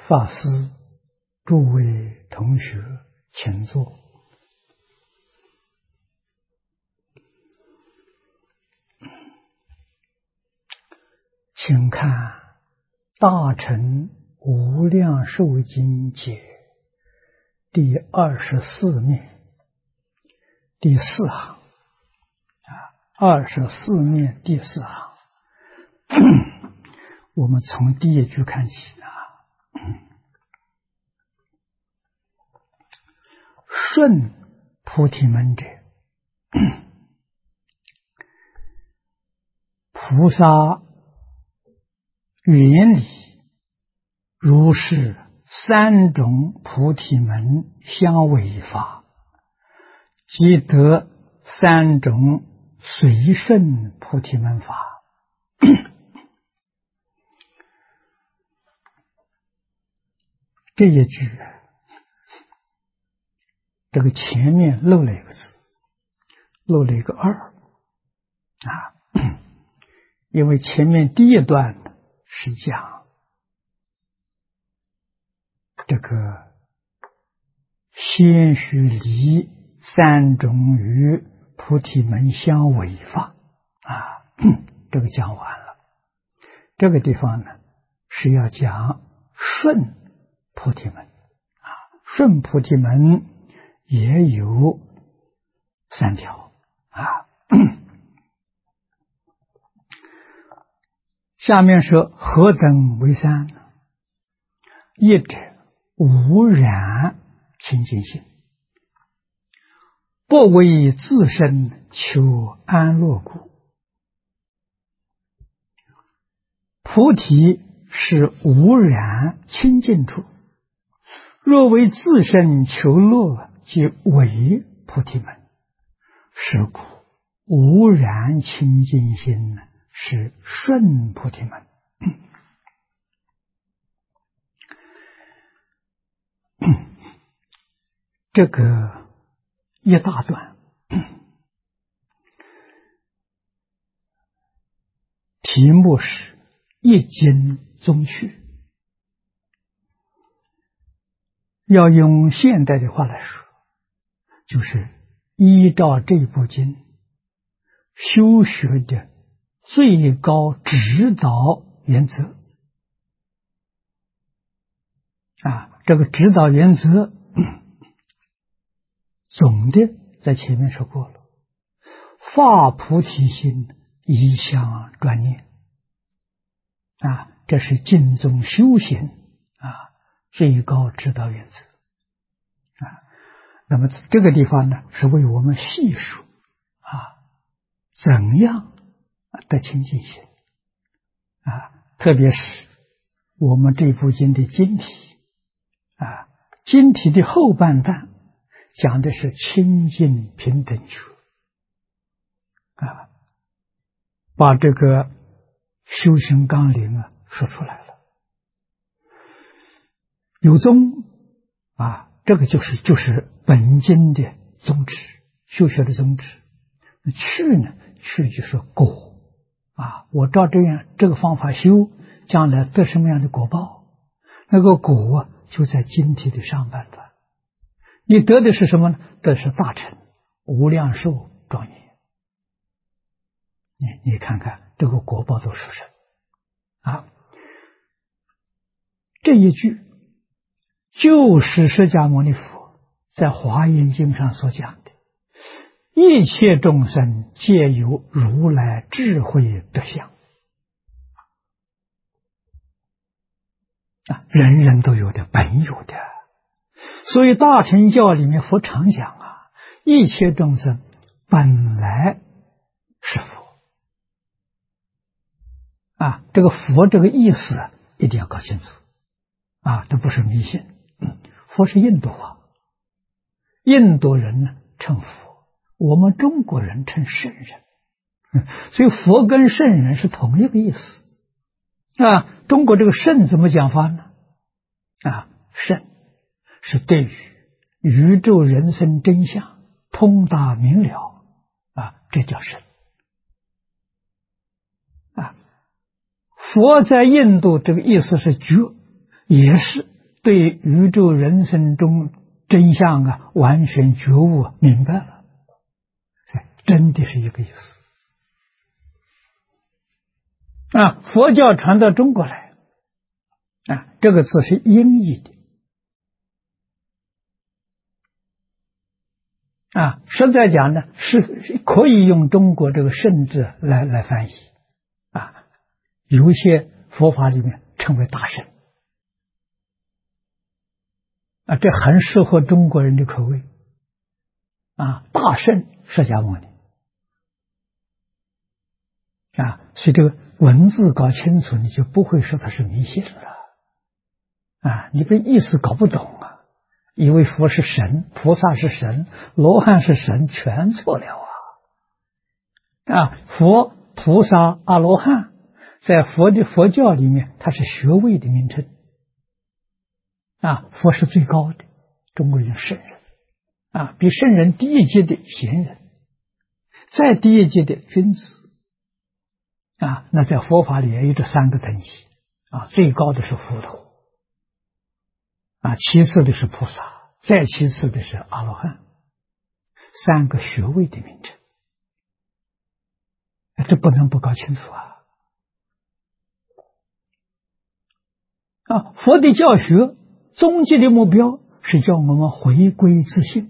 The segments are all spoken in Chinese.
法师、诸位同学，请坐。请看《大乘无量寿经解》第24面第4行，24面第4行。我们从第一句看起顺菩提门者，菩萨原理如是3种菩提门相违法，即得3种随顺菩提门法。这一句，这个前面漏了一个字，漏了一个2因为前面第一段是讲这个先须离3种与菩提门相违法这个讲完了。这个地方呢是要讲顺菩提门顺菩提门也有3条下面说何等为3？一者无染清净心，不为自身求安乐故。菩提是无染清净处，若为自身求乐，即为菩提门。是故无染清净心是顺菩提门。这个一大段题目是一经宗趣，要用现代的话来说，就是依照这部经修学的最高指导原则这个指导原则总的在前面说过了，发菩提心，一向专念这是经宗修行最高指导原则那么这个地方呢，是为我们细说怎样得清净心特别是我们这部经的经题经题的后半段讲的是清净平等觉把这个修行纲领说出来了。有宗这个就是本经的宗旨，修学的宗旨。趣呢，趣就是果我照这个方法修，将来得什么样的果报？那个果就在经题的上半段。你得的是什么呢？得的是大乘无量寿庄严。你看看这个果报都是什么这一句就是释迦牟尼佛在华严经上所讲的，一切众生皆有如来智慧德相人人都有的，本有的。所以大乘教里面佛常讲一切众生本来是佛这个佛这个意思一定要搞清楚这不是迷信。佛是印度话，印度人呢称佛，我们中国人称圣人所以佛跟圣人是同一个意思中国这个圣怎么讲法呢圣是对于宇宙人生真相通达明了这叫圣佛在印度这个意思是觉，也是对宇宙人生中真相啊完全觉悟明白了，真的是一个意思啊。佛教传到中国来啊，这个字是音译的啊，实在讲呢，是可以用中国这个圣字来翻译啊。有一些佛法里面称为大圣啊，这很适合中国人的口味啊。大圣释迦牟尼啊，所以这个文字搞清楚，你就不会说它是迷信了啊。你这意思搞不懂啊，以为佛是神，菩萨是神，罗汉是神，全错了啊！佛、菩萨、阿罗汉，在佛教里面，它是学位的名称啊。佛是最高的，中国人圣人啊，比圣人低一阶的贤人，再低一阶的君子啊。那在佛法里也有这三个等级啊，最高的是佛陀啊，其次的是菩萨。再其次的是阿罗汉，三个学位的名称，这不能不搞清楚啊！佛的教学终极的目标是叫我们回归自性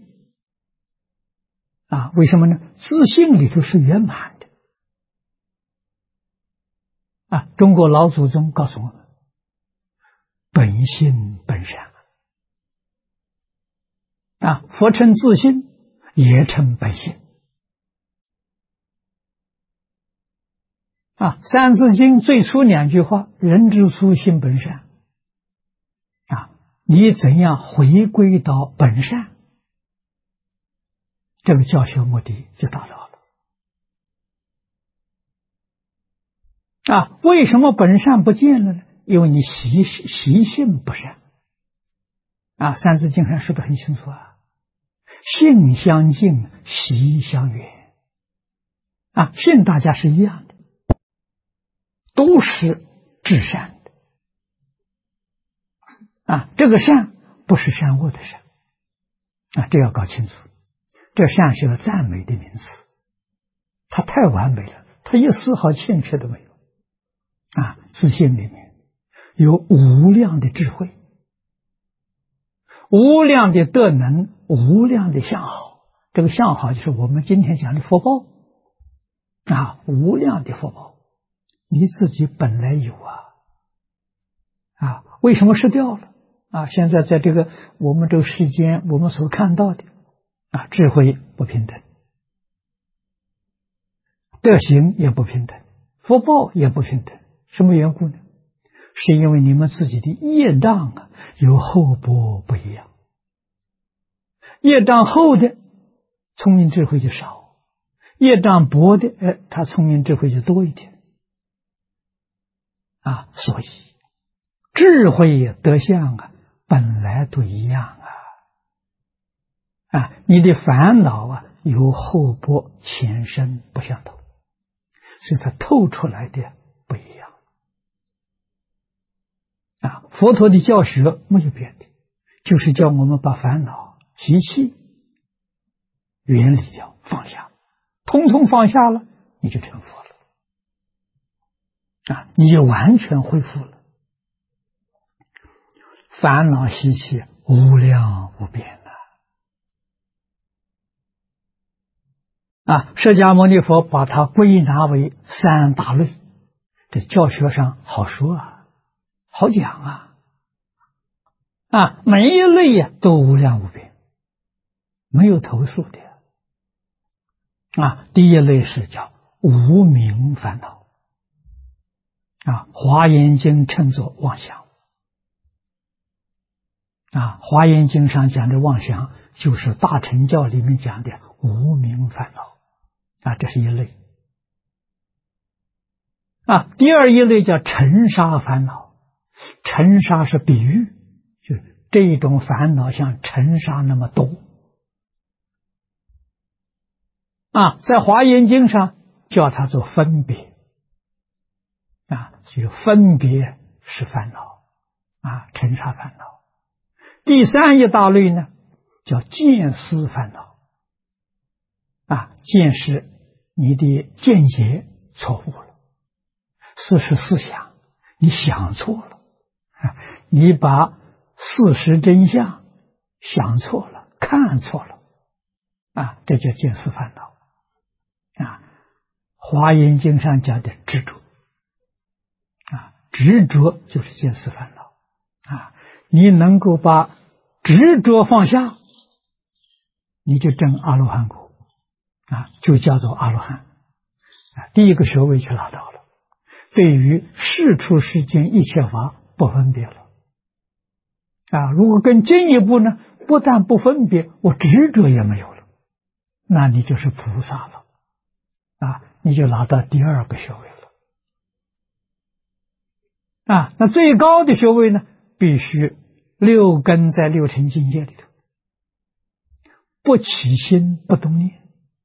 啊！为什么呢？自性里头是圆满的啊！中国老祖宗告诉我们，本性本善。啊，佛称自性，也称本性。啊，《三字经》最初两句话：“人之初，性本善。”啊，你怎样回归到本善，这个教学目的就达到了。啊，为什么本善不见了呢？因为你习性不善。啊，《三字经》上说的很清楚啊。性相近，习相远啊，性大家是一样的，都是至善的啊。这个善不是善恶的善啊，这要搞清楚。这善是个赞美的名词，它太完美了，它一丝毫欠缺都没有啊。自信里面有无量的智慧，无量的德能，无量的相好。这个相好就是我们今天讲的福报啊，无量的福报，你自己本来有啊，为什么失掉了啊？现在在这个我们这个世间，我们所看到的啊，智慧不平等，德行也不平等，福报也不平等，什么缘故呢？是因为你们自己的业障啊，有厚薄不一样。业障厚的，聪明智慧就少；业障薄的，他聪明智慧就多一点。啊，所以智慧德相啊，本来都一样啊。你的烦恼啊，有厚薄浅深不相同，所以它透出来的不一样。啊，佛陀的教学没有变的，就是叫我们把烦恼习气远离掉，放下，通通放下了，你就成佛了啊！你就完全恢复了。烦恼习气无量无边啊！释迦牟尼佛把它归纳为三大类，这教学上好说啊，好讲啊，每一类呀都无量无边，没有头数的啊。第一类是叫无明烦恼啊，《华严经》称作妄想啊，《华严经》上讲的妄想就是大乘教里面讲的无明烦恼啊，这是一类啊。第二一类叫尘沙烦恼，尘沙是比喻，就是这种烦恼像尘沙那么多啊，在《华严经》上叫它做分别啊，所以分别是烦恼啊，尘沙烦恼第三一大类呢，叫见思烦恼。见是你的见解错误了，思是思想，你想错了，你把事实真相想错了，看错了，这叫见思烦恼。华严经上讲的执着，执着就是见思烦恼。你能够把执着放下，你就证阿罗汉果，就叫做阿罗汉。第一个学位就拿到了，对于世出世间一切法不分别了。如果更进一步呢，不但不分别，我执着也没有了，那你就是菩萨了，你就拿到第二个学位了。那最高的学位呢，必须六根在六尘境界里头，不起心不动念，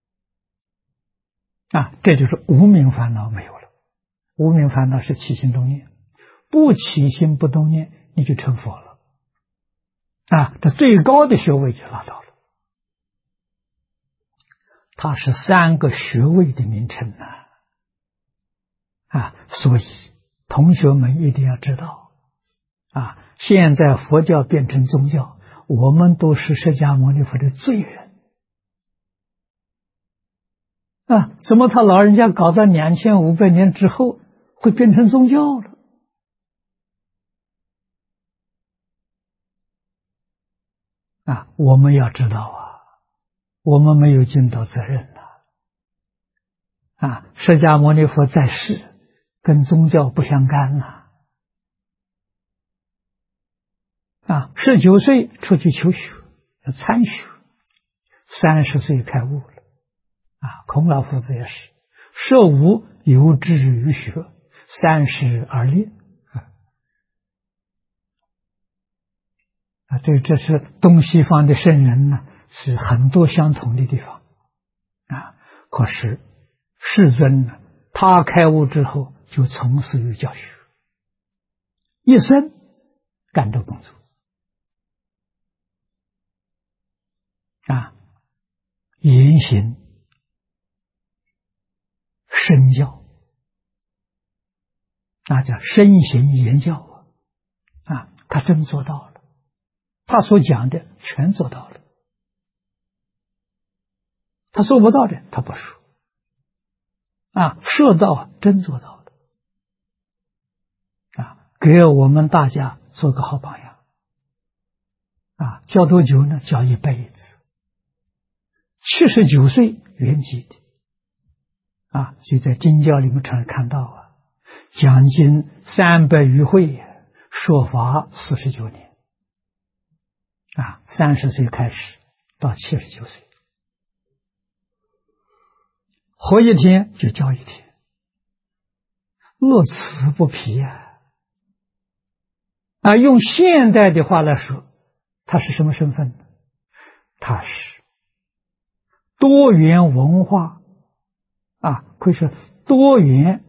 这就是无明烦恼没有了。无明烦恼是起心动念，不起心不动念，你就成佛了。这最高的学位就拿到了。它是三个学位的名称所以同学们一定要知道现在佛教变成宗教，我们都是释迦牟尼佛的罪人怎么他老人家搞到2500年之后会变成宗教了？我们要知道我们没有尽到责任释迦牟尼佛在世跟宗教不相干19岁出去求学参学，30岁开悟了孔老夫子也是15有志于学，30而立这是东西方的圣人呢，是很多相同的地方可是世尊呢，他开悟之后就从事于教学，一生干这工作言行身教叫身行言教他真做到了，他所讲的全做到了，他做不到的他不说说到真做到了给我们大家做个好榜样教多久呢？教一辈子，79岁圆寂的就在经教里面常看到讲经300余会，说法49年30岁开始到79岁，活一天就教一天，乐此不疲用现代的话来说，他是什么身份呢？他是多元文化可以说多元，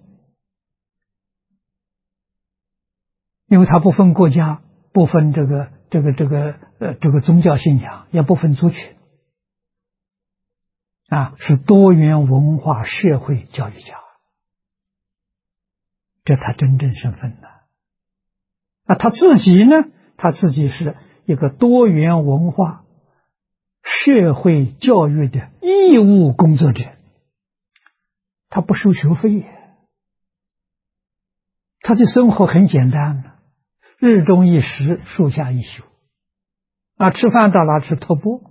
因为他不分国家，不分这个宗教信仰，也不分族群是多元文化社会教育家，这他真正身份他自己呢，他自己是一个多元文化社会教育的义务工作者，他不收学费他的生活很简单日中一食，树下一宿吃饭到哪吃？托钵，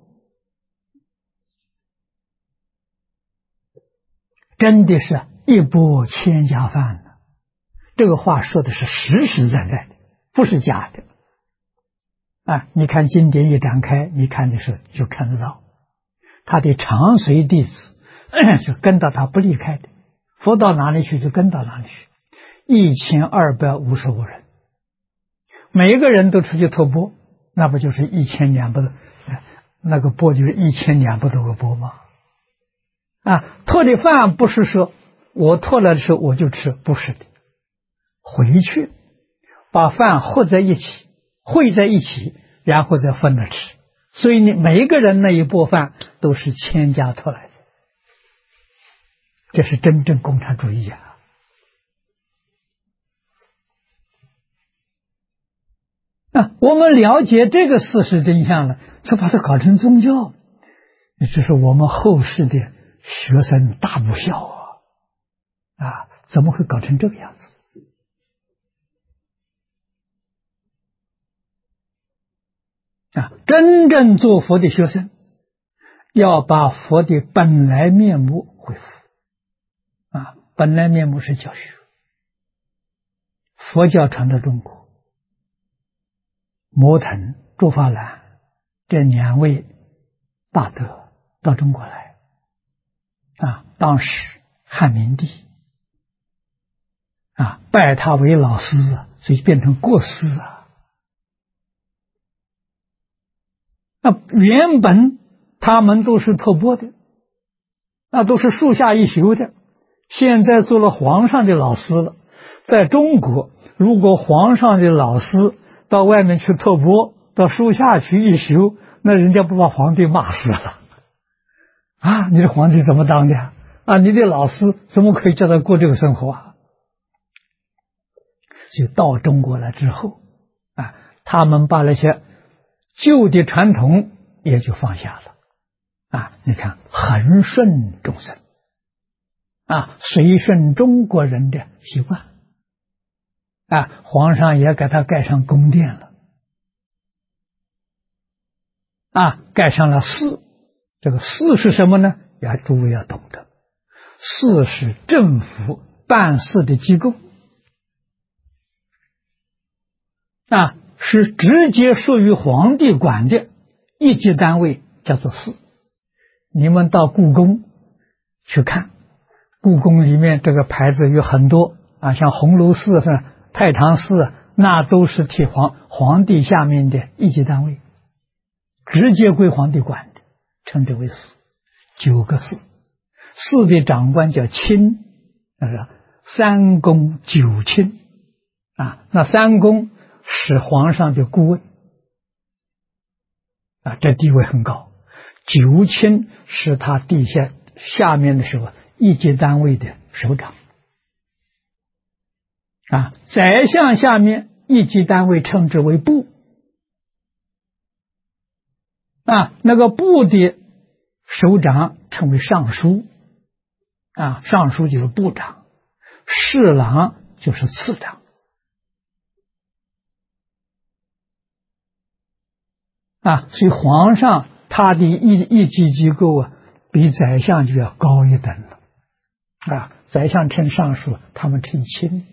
真的是一钵千家饭这个话说的是实实在在的，不是假的你看经典一展开，你看的时候就看得到他的长随弟子就跟到他不离开的，佛到哪里去就跟到哪里去，1255人，每一个人都出去托钵，那不就是1200那个钵就是1200多个钵吗？托的饭不是说我托了的时候我就吃，不是的，回去把饭和在一起，烩在一起， 然后再分了吃。所以你每一个人那一钵饭都是千家托来的，这是真正共产主义啊！我们了解这个事实真相了，才把它搞成宗教，这是我们后世的学生大不孝怎么会搞成这个样子？真正做佛的学生，要把佛的本来面目恢复。本来面目是教学，佛教传到中国，摩腾、竺法兰这2位大德到中国来，当时汉明帝拜他为老师所以变成国师原本他们都是托钵的，都是树下一宿的，现在做了皇上的老师了。在中国，如果皇上的老师到外面去托钵，到树下去一宿，那人家不把皇帝骂死了你的皇帝怎么当的你的老师怎么可以叫他过这个生活就到中国来之后他们把那些旧的传统也就放下了你看恒顺众生随顺中国人的习惯皇上也给他盖上宫殿了盖上了寺。这个寺是什么呢？诸位要懂得，寺是政府办事的机构是直接属于皇帝管的一级单位，叫做寺。你们到故宫去看，故宫里面这个牌子有很多像红楼寺、太常寺，那都是替皇帝下面的一级单位，直接归皇帝管的，称之为寺。9个寺，寺的长官叫卿，3公9卿那3公是皇上的顾问这地位很高。9卿是他地下面的时候一级单位的首长宰相下面一级单位称之为部那个部的首长称为尚书尚书就是部长，侍郎就是次长所以皇上他的一级机构比宰相就要高一等了宰相称尚书，他们称卿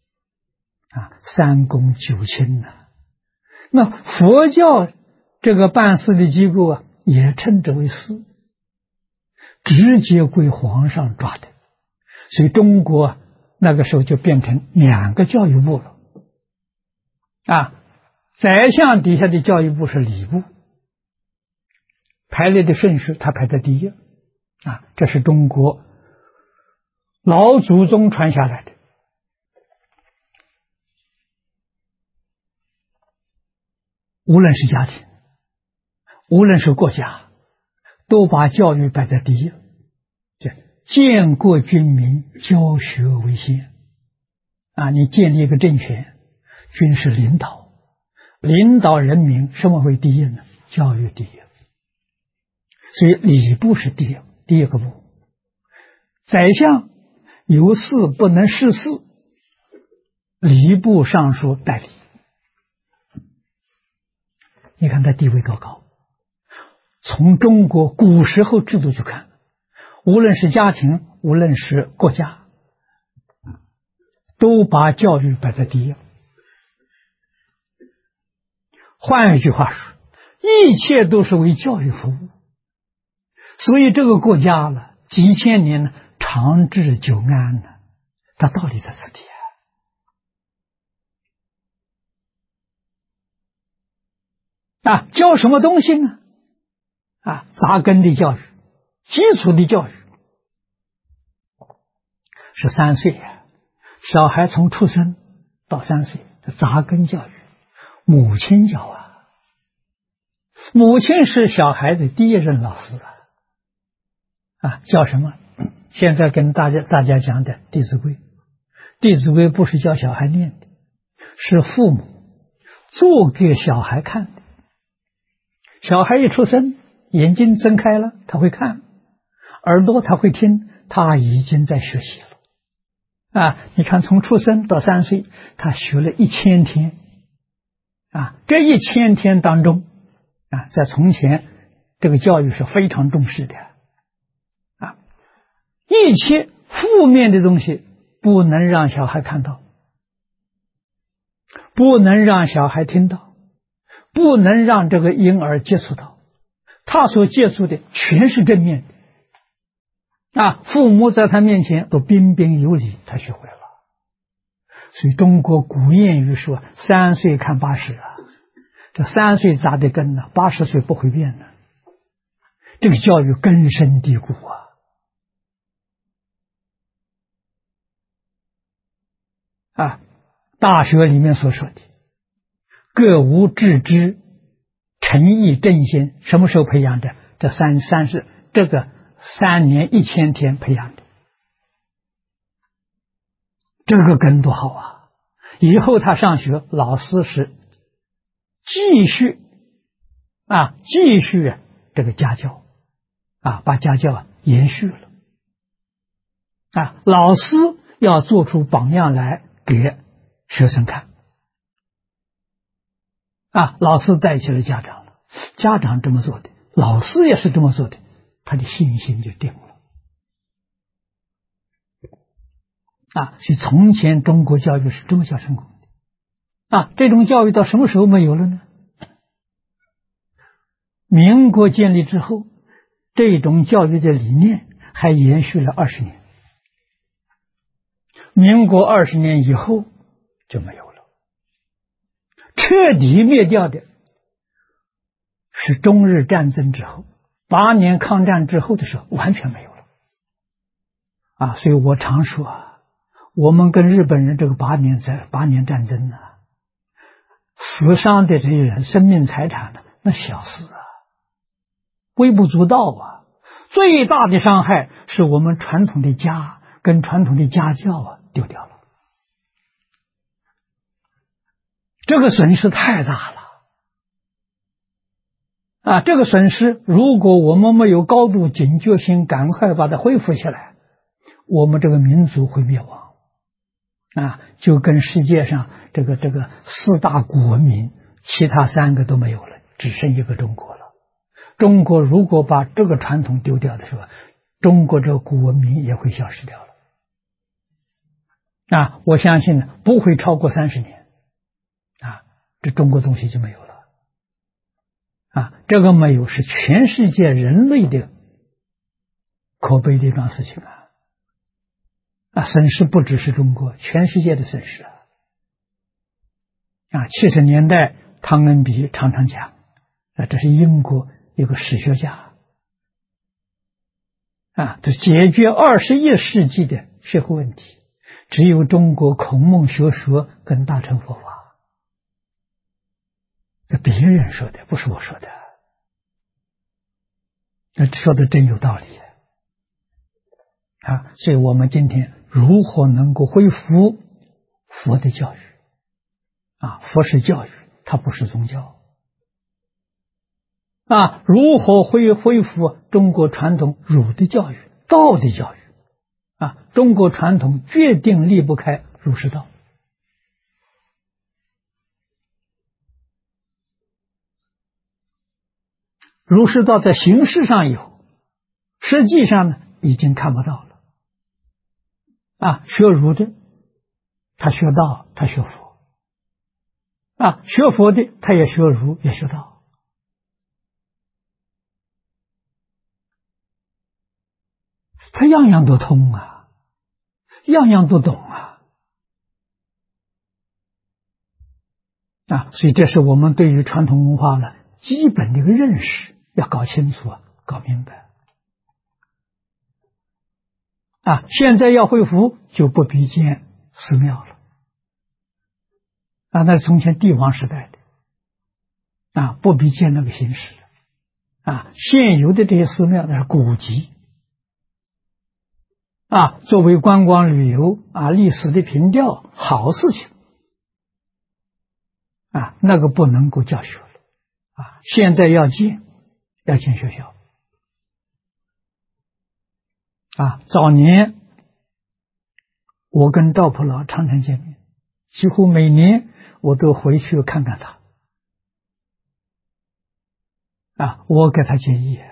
3公9卿那佛教这个办事的机构也称之为寺，直接归皇上抓的。所以中国那个时候就变成2个教育部了宰相底下的教育部是礼部，排列的顺序他排在第一这是中国老祖宗传下来的。无论是家庭，无论是国家，都把教育摆在第一，建国军民，教学为先你建立一个政权，军事领导人民，什么为第一呢？教育第一。所以礼部是第一个部。宰相有事不能事事，礼部尚书代理。你看他地位多高。从中国古时候制度去看，无论是家庭，无论是国家，都把教育摆在第一。换一句话说，一切都是为教育服务。所以这个国家了几千年长治久安它道理在此地教什么东西呢？扎根的教育，基础的教育是3岁小孩从出生到3岁，扎根教育，母亲教母亲是小孩的第一任老师叫什么？现在跟大家讲的《弟子规》，《弟子规》不是教小孩念的，是父母做给小孩看的。小孩一出生，眼睛睁开了，他会看；耳朵他会听，他已经在学习了。你看，从出生到3岁，他学了1000天。这1000天当中，在从前，这个教育是非常重视的。一切负面的东西不能让小孩看到，不能让小孩听到，不能让这个婴儿接触到，他所接触的全是正面的。父母在他面前都彬彬有礼，他学会了。所以中国古谚语说3岁看8十这3岁扎的根80岁不会变的。这个教育根深蒂固大学里面所说的各无致知，诚意正心，什么时候培养的？这3年1000天培养的，这个根多好以后他上学，老师是继续这个家教把家教延续了老师要做出榜样来给学生看老师带起了家长了，家长这么做的，老师也是这么做的，他的信心就定了所以从前中国教育是这么叫成功的这种教育到什么时候没有了呢？民国建立之后，这种教育的理念还延续了20年，民国20年以后就没有了。彻底灭掉的是中日战争之后，8年抗战之后的时候完全没有了所以我常说我们跟日本人这个8年战争死伤的这些人生命财产那小事微不足道最大的伤害是我们传统的家跟传统的家教丢掉了，这个损失太大了这个损失如果我们没有高度警觉性，赶快把它恢复起来，我们这个民族会灭亡就跟世界上这个4大古文明，其他3个都没有了，只剩一个中国了。中国如果把这个传统丢掉的时候，中国这个古文明也会消失掉了我相信不会超过30年这中国东西就没有了这个没有是全世界人类的可悲的一桩事情损失不只是中国，全世界的损失70年代汤恩比常常讲这是英国一个史学家这解决21世纪的社会问题，只有中国孔孟学说跟大乘佛法。这别人说的，不是我说的，说的真有道理所以我们今天如何能够恢复佛的教育佛是教育，它不是宗教如何恢复中国传统儒的教育、道的教育中国传统决定离不开儒释道儒释道在形式上有，实际上呢已经看不到了学儒的他学道，他学佛学佛的他也学儒也学道他样样都通样样都懂所以这是我们对于传统文化的基本的一个认识，要搞清楚搞明白现在要恢复就不必建寺庙了那是从前帝王时代的不必建那个新寺现有的这些寺庙那是古迹作为观光旅游历史的凭吊，好事情那个不能够教学了现在要建学校早年我跟道普老常常见面，几乎每年我都回去看看他我给他建议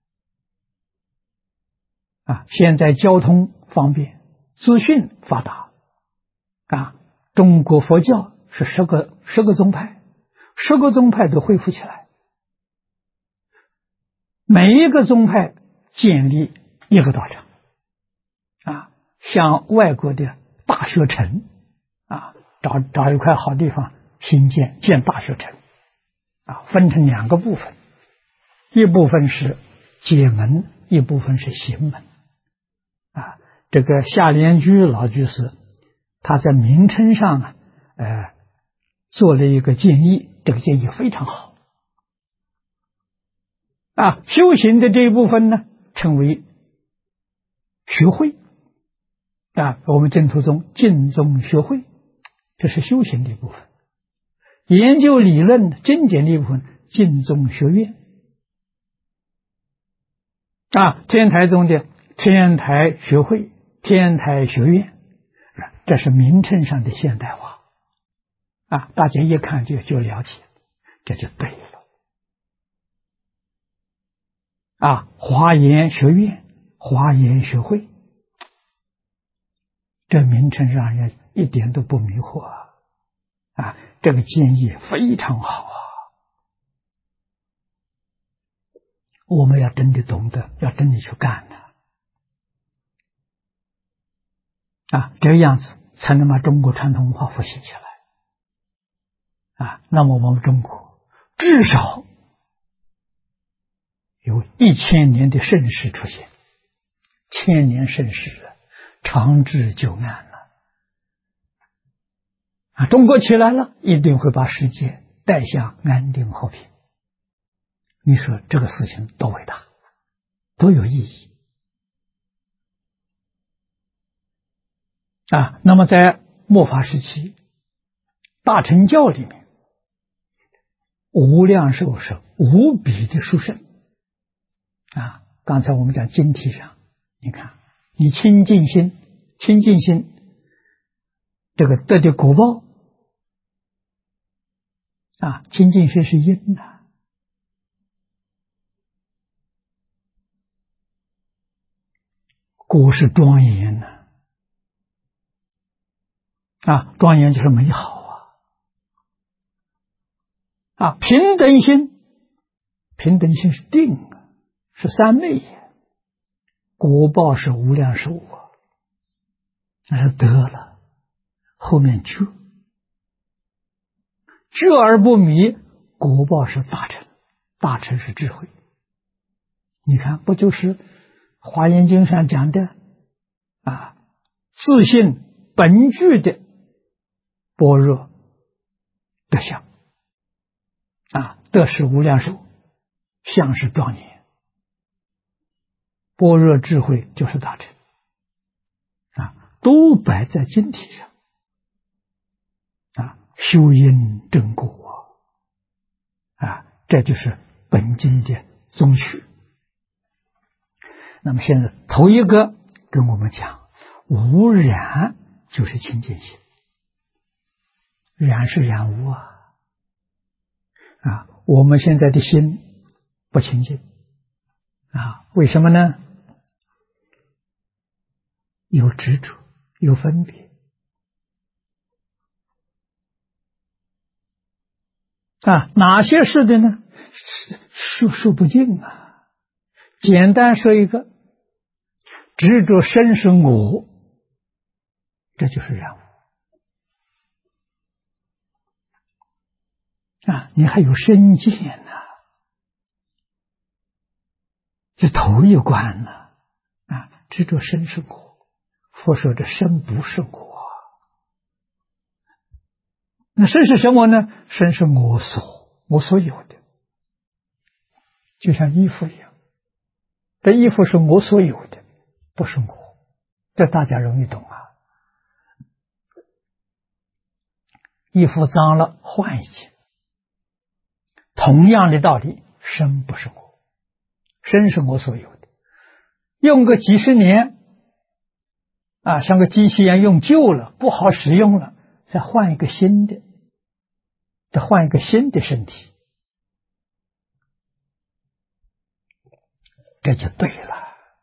现在交通方便，资讯发达中国佛教是十个宗派，10个宗派都恢复起来，每一个宗派建立一个道场像外国的大学城找一块好地方新建大学城分成2个部分，一部分是解门，一部分是行门这个夏莲居老居士他在名称上做了一个建议，这个建议非常好修行的这一部分呢称为学会我们净土宗净宗学会，这是修行的一部分，研究理论经典的一部分净宗学院天台宗的天台学会、天台学院，这是名称上的现代化大家一看就了解，这就对了华严学院、华严学会，这名称让人一点都不迷惑这个建议非常好我们要真的懂得，要真的去干这样子才能把中国传统文化复兴起来那么我们中国至少有1000年的盛世出现，1000年盛世长治久安了中国起来了，一定会把世界带向安定和平。你说这个事情多伟大，多有意义那么在末法时期，大乘教里面，无量寿是无比的殊胜刚才我们讲经题上，你看你清净心这个得的果报清净心是因果是庄严庄严就是美好平等心是定是三昧果报是无量寿那是得了，后面觉而不迷，果报是大乘是智慧。你看不就是华严经上讲的自信本具的般若德相德是无量寿，相是庄严，般若智慧就是大乘都摆在经体上修因正果这就是本经的宗旨。那么现在头一个跟我们讲无染就是清净心，染是染污我们现在的心不清净为什么呢？有执着，有分别哪些是的呢？数不尽简单说一个，执着身是我，这就是染污你还有身见这头一关执着身是我，佛说这身不是我，那身是什么呢？身是我所有的就像衣服一样，这衣服是我所有的，不是我，这大家容易懂啊。衣服脏了换一件，同样的道理，身不是我，身是我所有的，用个几十年啊，像个机器一样用旧了，不好使用了，再换一个新的，再换一个新的身体，这就对了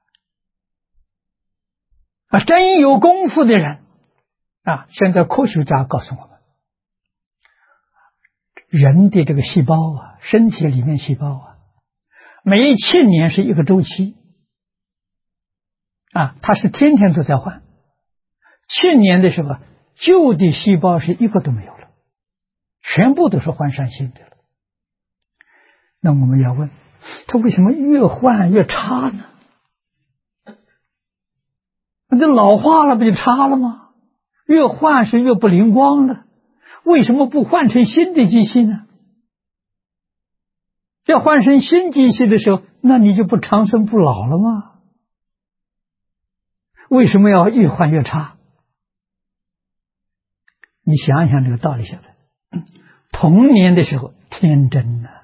啊！真有功夫的人啊，现在科学家告诉我们，人的这个细胞啊，身体里面细胞啊，每7年是一个周期啊，它是天天都在换。去年的时候，旧的细胞是一个都没有了，全部都是换上新的了。那我们要问，它为什么越换越差呢？那这老化了不就差了吗？越换是越不灵光了，为什么不换成新的机器呢？要换成新机器的时候，那你就不长生不老了吗？为什么要越换越差？你想一想这个道理晓得。童年的时候天真啊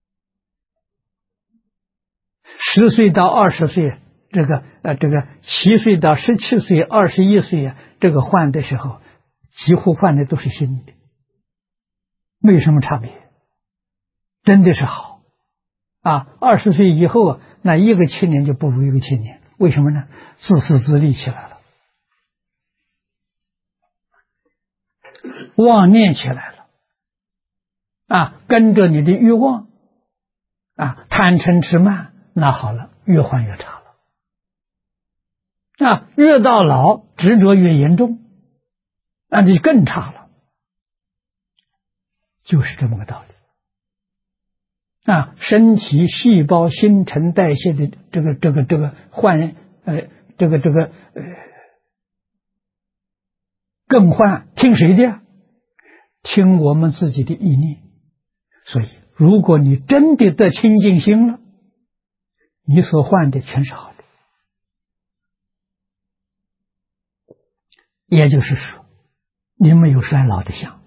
，10岁到20岁，这个7岁到17岁、21岁啊，这个换的时候，几乎换的都是新的，没有什么差别，真的是好啊。20岁以后啊，那一个青年就不如一个青年，为什么呢？自私自利起来了，妄念起来了啊，跟着你的欲望啊，贪嗔痴慢，那好了，越换越差了啊，越到老执着越严重，那就更差了，就是这么个道理啊。身体细胞新陈代谢的这个换更换听谁的呀？听我们自己的意念。所以如果你真的得清净心了，你所换的全是好的。也就是说，你没有衰老的相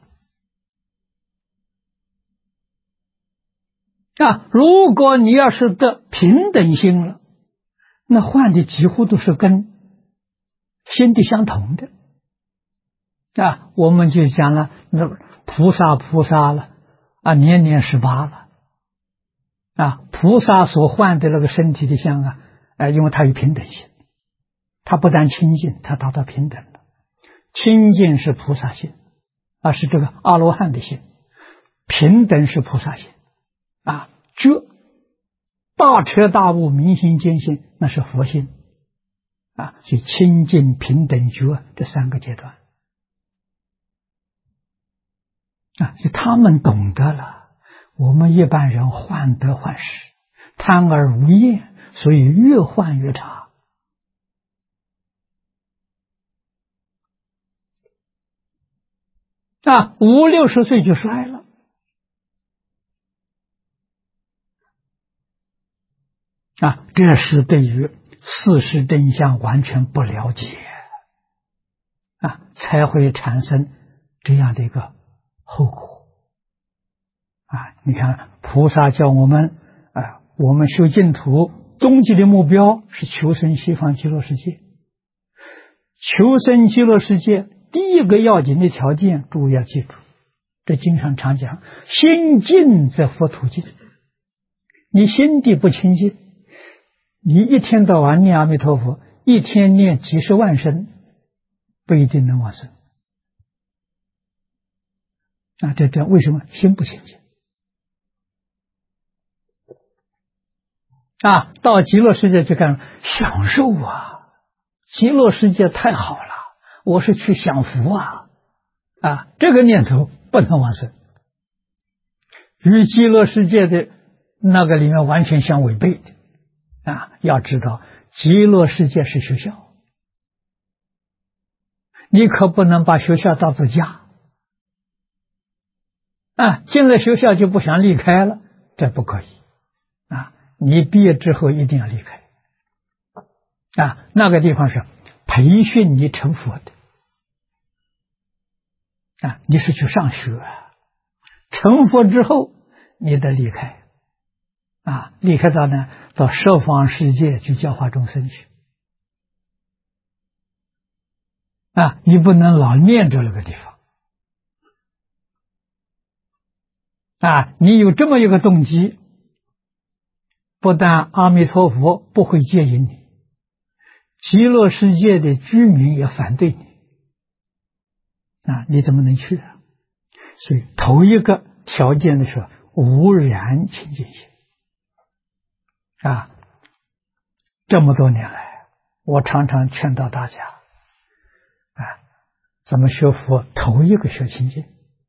啊。如果你要是得平等心了，那换的几乎都是跟心地相同的啊。我们就讲了，那菩萨了啊，年年18了啊。菩萨所换的那个身体的相啊，因为它有平等性，它不但清净，它达到平等了。清净是菩萨性啊，是这个阿罗汉的性；平等是菩萨性啊，觉大彻大悟、明心见性，那是佛性啊。所以清净、平等、觉这3个阶段啊，就他们懂得了。我们一般人患得患失，贪而无厌，所以越换越差啊，50、60岁就衰了啊。这是对于事实真相完全不了解啊，才会产生这样的一个后果啊。你看菩萨叫我们啊，我们修净土终极的目标是求生西方极乐世界。求生极乐世界第一个要紧的条件，诸位要记住，这经常常讲，心净则佛土净。你心地不清净，你一天到晚念阿弥陀佛，一天念几十万声，不一定能往生啊。这为什么？心不清净啊。到极乐世界去干享受啊，极乐世界太好了，我是去享福啊啊，这个念头不能往生，与极乐世界的那个里面完全相违背的啊。要知道极乐世界是学校，你可不能把学校当作家啊，进了学校就不想离开了，这不可以啊。 你毕业之后一定要离开那个地方是培训你成佛的你是去上学成佛之后你得离开离开到十方世界去教化众生去你不能老念着那个地方你有这么一个动机，不但阿弥陀佛不会接引你，极乐世界的居民也反对你你怎么能去所以头一个条件的是无染清净心这么多年来我常常劝导大家怎么学佛，头一个学清净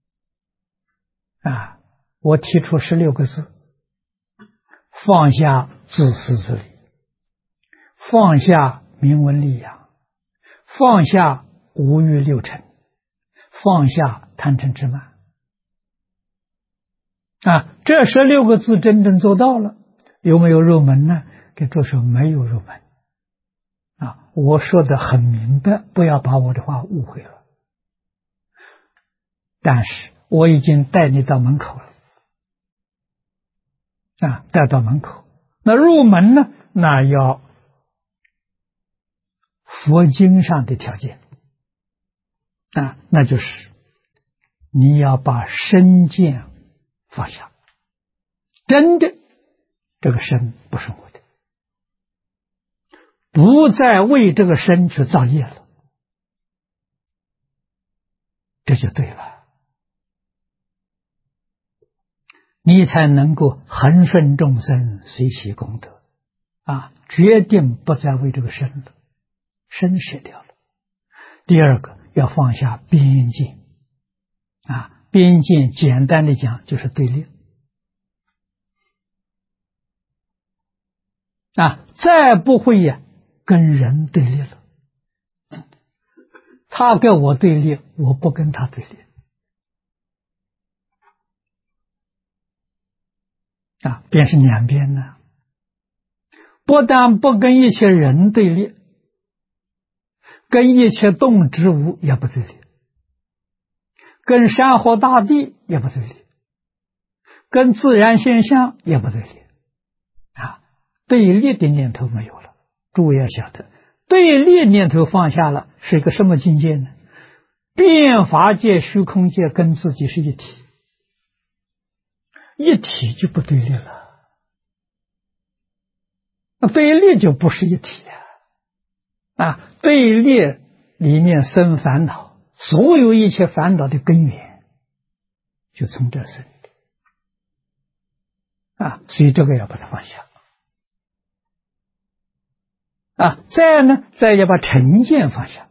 我提出16个字：放下自私自利，放下名闻利养，放下五欲六尘，放下贪嗔痴慢这16个字真正做到了，有没有入门呢？给诸说没有入门我说的很明白，不要把我的话误会了。但是我已经带你到门口了带到门口，那入门呢？那要佛经上的条件那就是你要把身见放下，真的这个身不是我的，不再为这个身去造业了，这就对了，你才能够恒顺众生，随喜功德决定不再为这个身了，身舍掉了。第二个要放下边界边界简单的讲就是对立再不会跟人对立了，他跟我对立，我不跟他对立便是两边呢，不但不跟一切人对立，跟一切动植物也不对立，跟山河大地也不对立，跟自然现象也不对立对立的念头没有了。诸位要晓得，对立念头放下了，是一个什么境界呢？变法界、虚空界跟自己是一体，一体就不对立了，对立就不是一体对立里面生烦恼，所有一切烦恼的根源就从这生的所以这个要把它放下再要把成见放下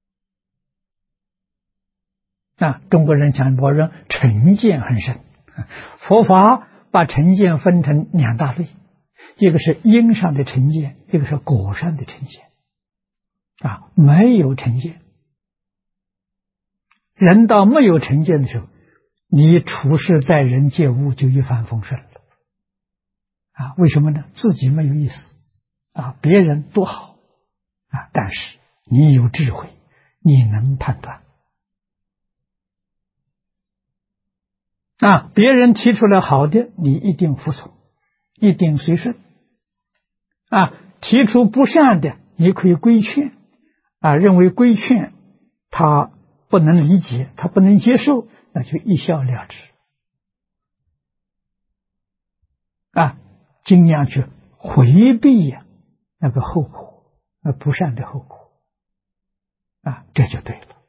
中国人讲我人成见很深佛法把成见分成2大类，一个是因上的成见，一个是果上的成见没有成见，人到没有成见的时候，你处事待人接物就一帆风顺了为什么呢？自己没有意思别人多好但是你有智慧，你能判断别人提出来好的，你一定服从，一定随顺提出不善的，你可以规劝认为规劝他不能理解，他不能接受，那就一笑了之尽量去回避那个后果，那不善的后果这就对了，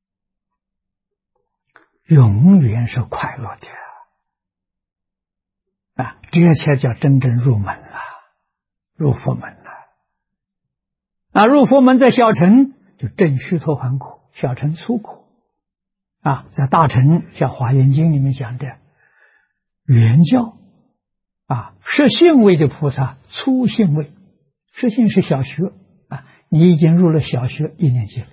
永远是快乐的这才叫真正入门入佛门入佛门在小乘就正须陀洹苦，小乘粗苦在大乘像华严经里面讲的圆教实性位的菩萨，粗性位，实性是小学你已经入了小学1年级了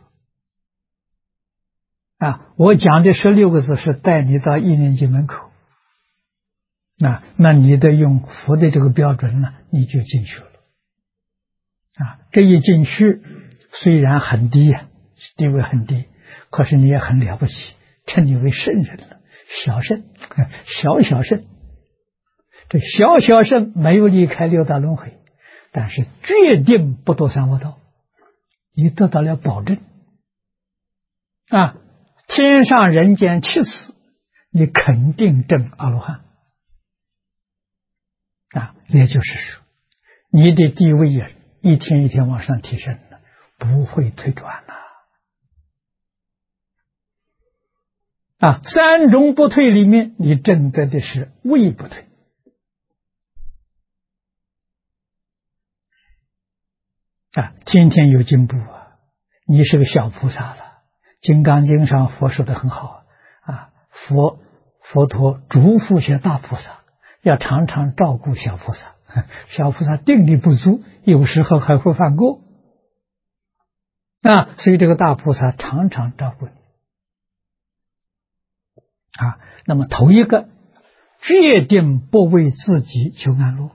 我讲的16个字是带你到1年级门口那你得用佛的这个标准呢，你就进去了。这一进去，虽然很低呀，地位很低，可是你也很了不起，称你为圣人了，小圣，小圣。这小圣没有离开六道轮回，但是决定不堕三恶道，你得到了保证。天上人间七次，你肯定证阿罗汉。也就是说，你的地位也一天一天往上提升了，不会退转了。三种不退里面，你证得的是位不退。天天有进步你是个小菩萨了。金刚经上佛说的很好佛陀嘱咐些大菩萨要常常照顾小菩萨，小菩萨定力不足，有时候还会犯过所以这个大菩萨常常照顾你那么头一个决定不为自己求安乐。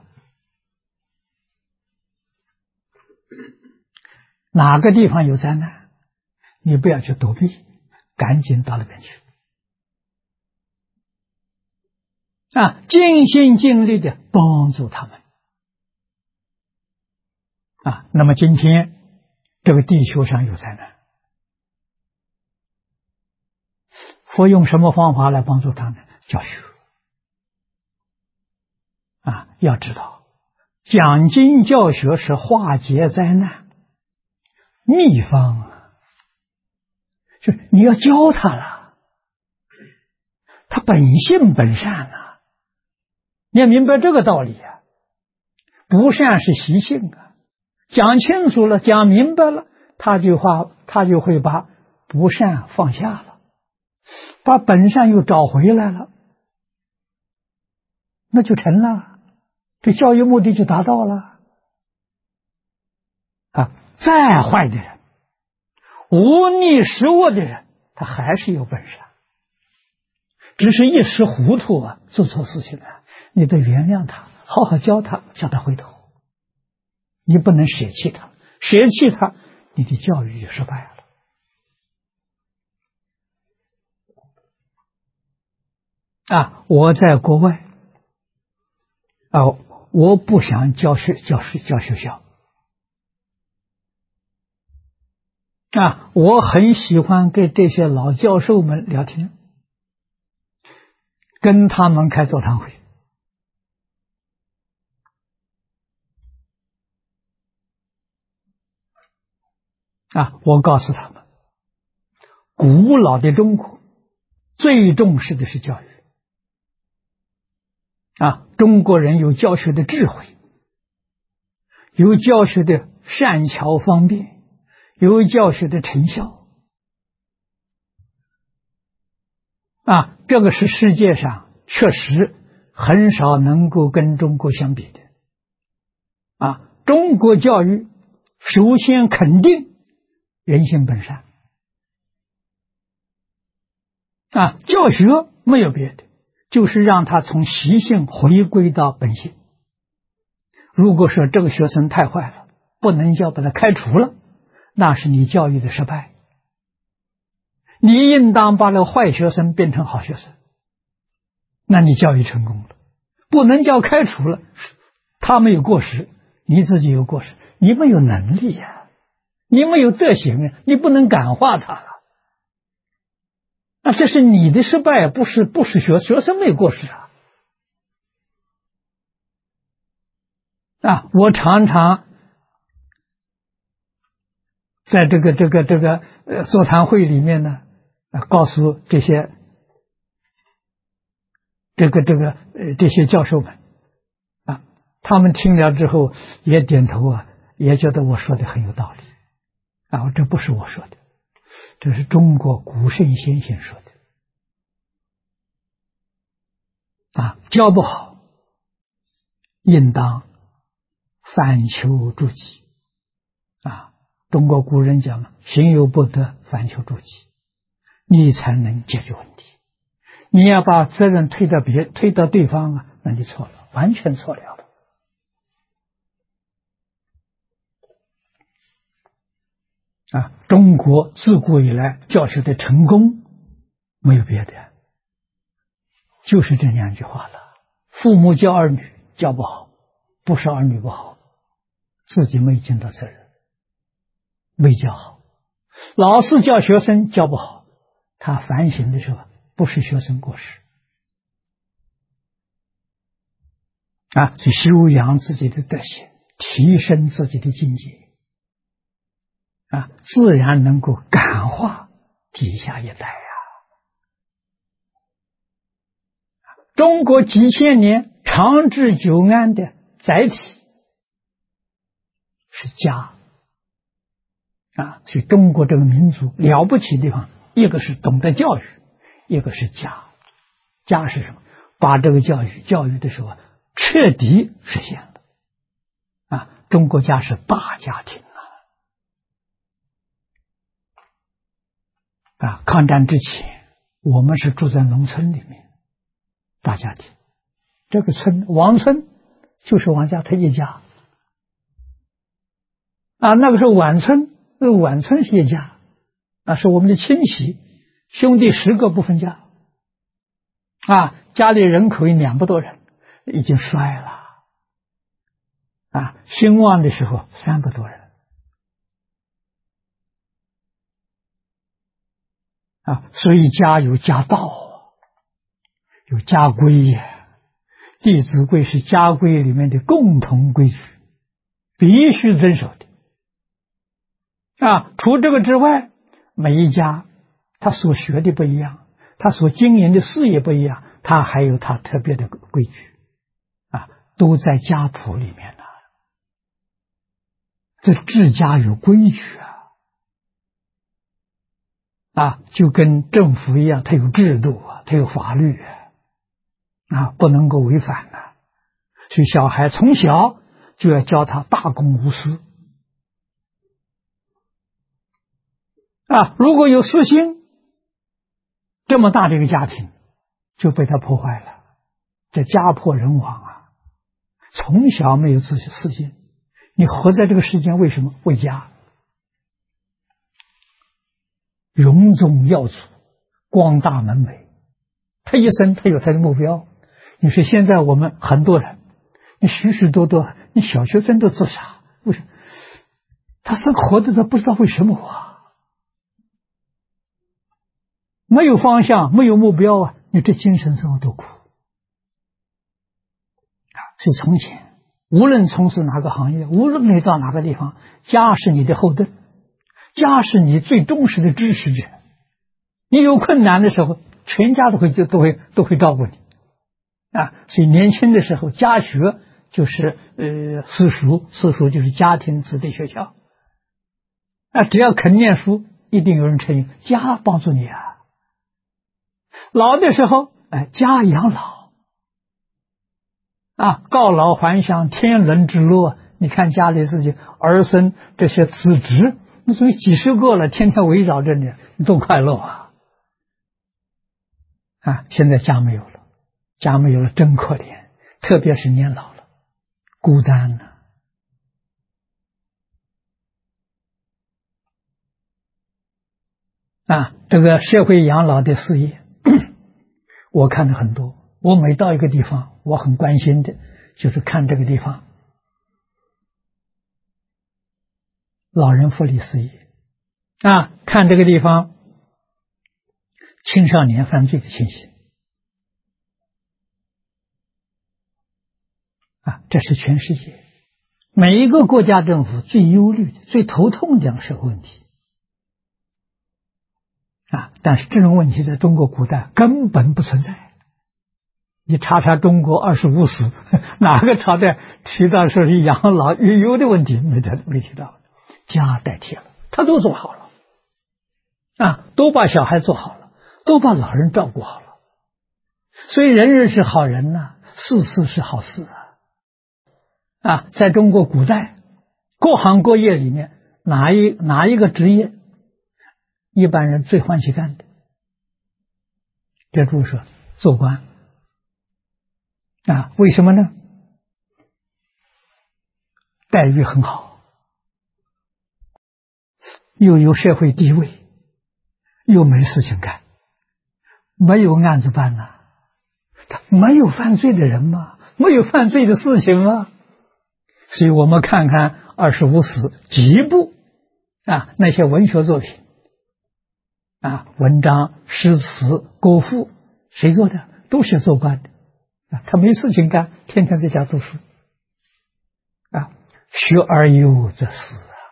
哪个地方有灾难，你不要去躲避，赶紧到那边去尽心尽力的帮助他们那么今天这个地球上有灾难，佛用什么方法来帮助他们？教学要知道讲经教学是化解灾难秘方就你要教他了，他本性本善你要明白这个道理不善是习性讲清楚了，讲明白了，他就会把不善放下了，把本善又找回来了，那就成了，这教育目的就达到了再坏的人，无逆十恶的人，他还是有本善，只是一时糊涂做错事情了，你得原谅他，好好教他，叫他回头。你不能舍弃他，舍弃他，你的教育就失败了我在国外我不想教学校我很喜欢跟这些老教授们聊天，跟他们开座谈会我告诉他们，古老的中国最重视的是教育中国人有教学的智慧，有教学的善巧方便，有教学的成效这个是世界上确实很少能够跟中国相比的中国教育首先肯定人性本善教学没有别的，就是让他从习性回归到本性。如果说这个学生太坏了，不能教，把他开除了，那是你教育的失败。你应当把那个坏学生变成好学生，那你教育成功了。不能叫开除了，他没有过失，你自己有过失，你没有能力你没有德行你不能感化他了。那这是你的失败，不是学生没有过失我常常在这个座谈会里面呢，告诉这些这些教授们他们听了之后也点头也觉得我说的很有道理这不是我说的，这是中国古圣先贤说的教不好应当反求诸己中国古人讲行有不得，反求诸己，你才能解决问题。你要把责任推到对方那你错了，完全错了的。中国自古以来教学的成功没有别的，就是这两句话了：父母教儿女教不好，不是儿女不好，自己没尽到责任，没教好；老师教学生教不好，他反省的时候不是学生过失去修养自己的德行，提升自己的境界自然能够感化底下一代中国几千年长治久安的载体是家所以中国这个民族了不起的地方，一个是懂得教育，一个是家。家是什么？把这个教育的时候彻底实现了中国家是大家庭抗战之前我们是住在农村里面，大家庭，这个村王村就是王家他一家那个时候晚村是一家是我们的亲戚兄弟10个不分家家里人口有200多人，已经衰了兴旺的时候300多人所以家有家道，有家规弟子规是家规里面的共同规矩，必须遵守的除这个之外，每一家他所学的不一样，他所经营的事业不一样，他还有他特别的规矩都在家谱里面呢。这治家有规矩就跟政府一样，它有制度它有法律不能够违反所以小孩从小就要教他大公无私如果有私心，这么大的一个家庭就被他破坏了，这家破人亡从小没有私心，你活在这个世间为什么？为家，荣宗耀祖，光大门楣，他一生他有他的目标。你说现在我们很多人，你许许多多你小学生都自杀，为什么？他生活的他不知道为什么没有方向，没有目标你这精神生活多苦所以从前无论从事哪个行业，无论你到哪个地方，家是你的后盾，家是你最忠实的支持者，你有困难的时候全家都会照顾你所以年轻的时候家学就是私塾就是家庭子弟学校只要肯念书，一定有人承应，家帮助你老的时候家养老告老还乡，天伦之乐你看家里自己儿孙这些子侄，那所以几十个了，天天围绕着你多快乐现在家没有了，家没有了真可怜，特别是年老了孤单这个社会养老的事业我看的很多，我每到一个地方我很关心的就是看这个地方老人福利事业看这个地方青少年犯罪的情形这是全世界每一个国家政府最忧虑的最头痛的社会问题但是这种问题在中国古代根本不存在，你查查中国25史哪个朝代提到说是养老育幼的问题，没提到，家代替了，他都做好了都把小孩做好了，都把老人照顾好了，所以人人是好人事事是好事在中国古代各行各业里面哪一个职业一般人最欢喜干的？这就是说做官为什么呢？待遇很好，又有社会地位，又没事情干，没有案子办呐。他没有犯罪的人吗？没有犯罪的事情吗？所以我们看看25史几部那些文学作品文章、诗词、歌赋，谁做的？都是做官的他没事情干，天天在家读书学而优则仕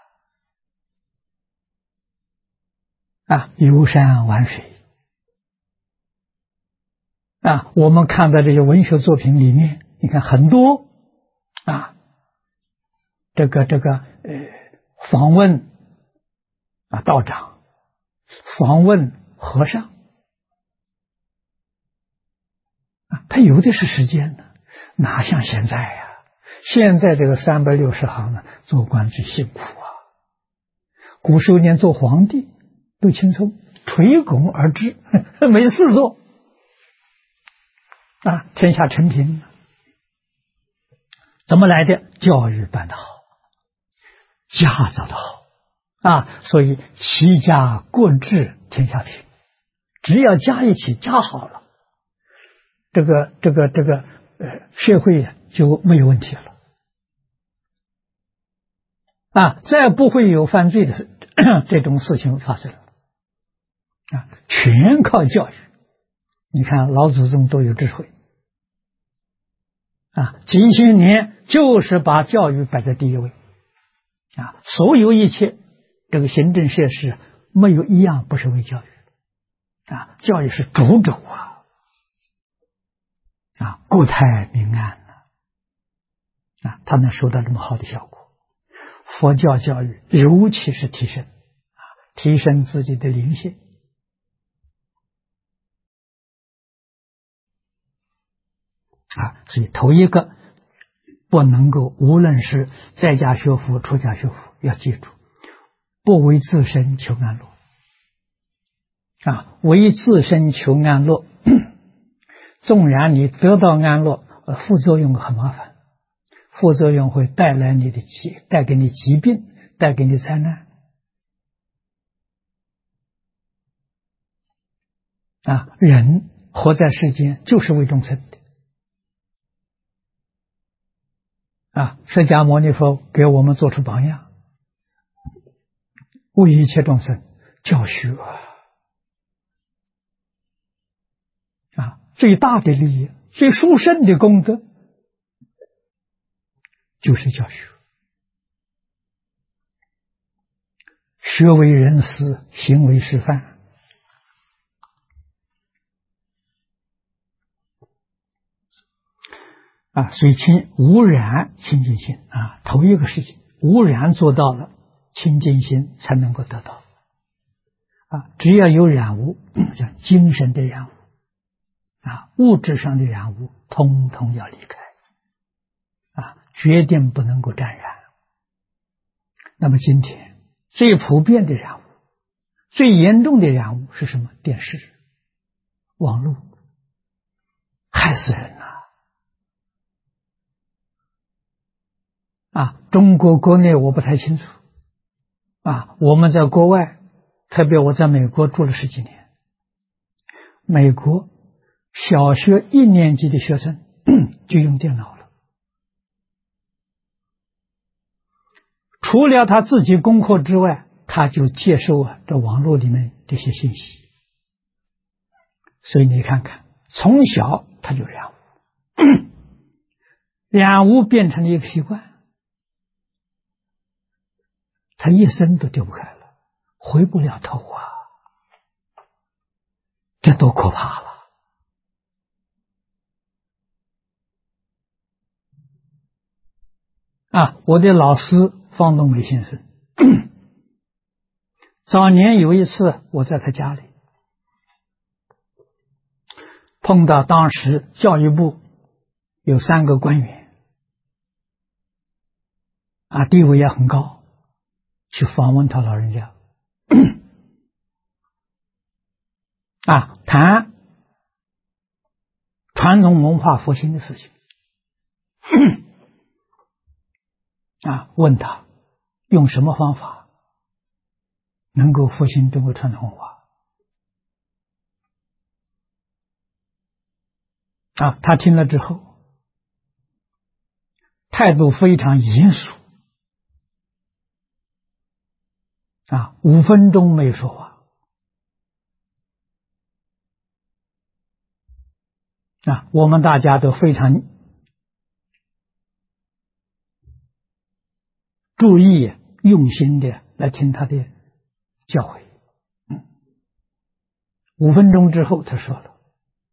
游山玩水我们看到这些文学作品里面，你看很多访问道长，访问和尚他有的是时间呢，哪像现在呀？现在这个360行呢，做官最辛苦古时候连做皇帝都轻松，垂拱而治，没事做天下太平。怎么来的？教育办得好，家造得好所以齐家国治天下平。只要家一起，家好了，这个社会就没有问题了再不会有犯罪的这种事情发生全靠教育。你看老祖宗都有智慧几千年就是把教育摆在第一位所有一切这个行政设施没有一样不是为教育教育是主轴国泰民安它能收到这么好的效果。佛教教育尤其是提升自己的灵性所以头一个不能够，无论是在家学佛出家学佛，要记住不为自身求安乐为自身求安乐纵然你得到安乐副作用很麻烦，副作用会带给你疾病，带给你灾难人活在世间就是为众生的释迦牟尼佛给我们做出榜样，为一切众生教学最大的利益，最殊胜的功德就是教学。学为人师，行为示范所以无染清净心头一个事情，无染做到了，清净心才能够得到只要有染污，叫精神的染污物质上的染污通通要离开决定不能够沾染。那么今天最普遍的染污，最严重的染污是什么？电视、网络，害死人中国国内我不太清楚我们在国外，特别我在美国住了10几年，美国小学1年级的学生就用电脑了，除了他自己功课之外，他就接受这网络里面这些信息。所以你看看，从小他就染污染污变成了一个习惯，他一生都丢不开了，回不了头这多可怕了我的老师方东伟先生早年有一次我在他家里碰到当时教育部有3个官员地位也很高，去访问他老人家谈传统文化复兴的事情问他用什么方法能够复兴中国传统文化？他听了之后，态度非常严肃，5分钟没有说话我们大家都非常注意、用心的来听他的教诲。5分钟之后，他说了，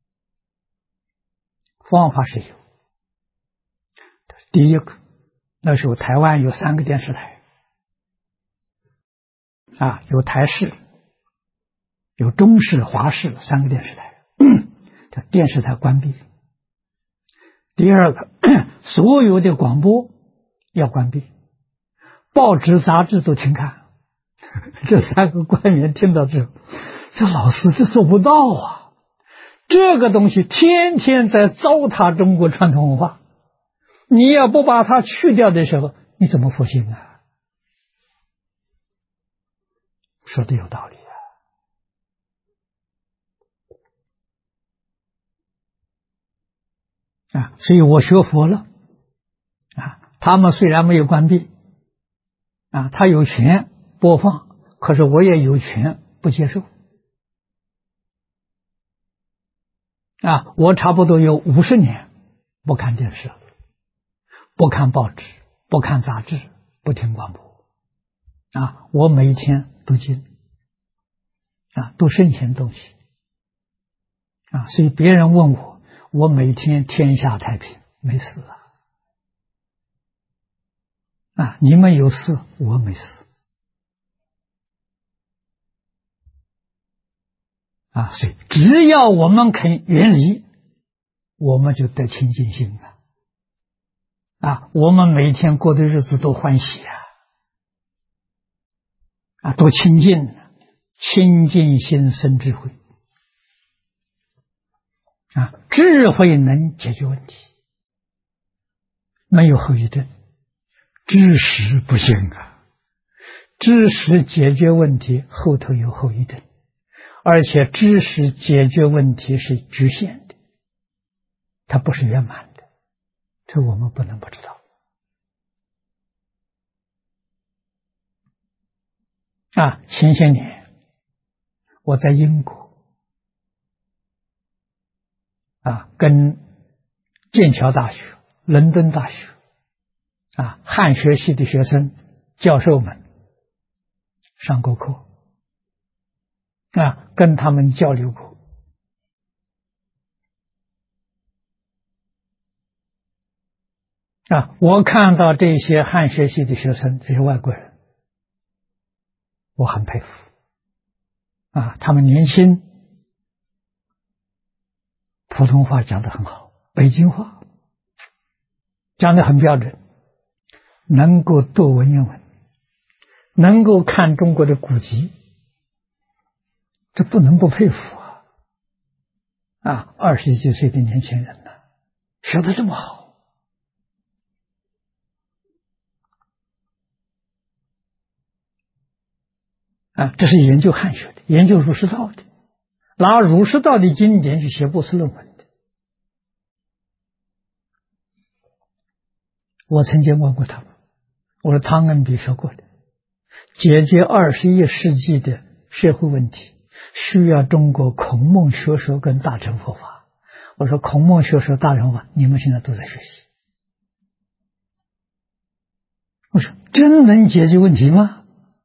方法是有。第一个，那时候台湾有3个电视台有台视、有中视、华视3个电视台，电视台关闭。第二个，所有的广播要关闭，报纸、杂志都停刊。这3个官员听到之后，这老师这做不到啊！这个东西天天在糟蹋中国传统文化，你要不把它去掉的时候，你怎么复兴啊？说的有道理所以我学佛了他们虽然没有关闭他有权播放，可是我也有权不接受我差不多有50年不看电视，不看报纸，不看杂志，不听广播我每天读经读圣贤东西所以别人问我每天天下太平，没事你们有事，我没事所以只要我们肯远离，我们就得清净心我们每天过的日子都欢喜多清净，清净心生智慧智慧能解决问题，没有后遗症。知识不行知识解决问题后头有后遗症，而且知识解决问题是局限的，它不是圆满的，这我们不能不知道前些年我在英国跟剑桥大学、伦敦大学汉学系的学生、教授们上过课跟他们交流过我看到这些汉学系的学生，这些外国人，我很佩服他们年轻，普通话讲得很好，北京话讲得很标准，能够读文言文，能够看中国的古籍，这不能不佩服20几岁的年轻人学得这么好这是研究汉学的，研究儒释道的，拿儒释道的经典去写博士论文的。我曾经问过他们，我说汤恩比说过的，解决21世纪的社会问题，需要中国孔孟学说跟大乘佛法。我说孔孟学说、大乘法，你们现在都在学习。我说真能解决问题吗？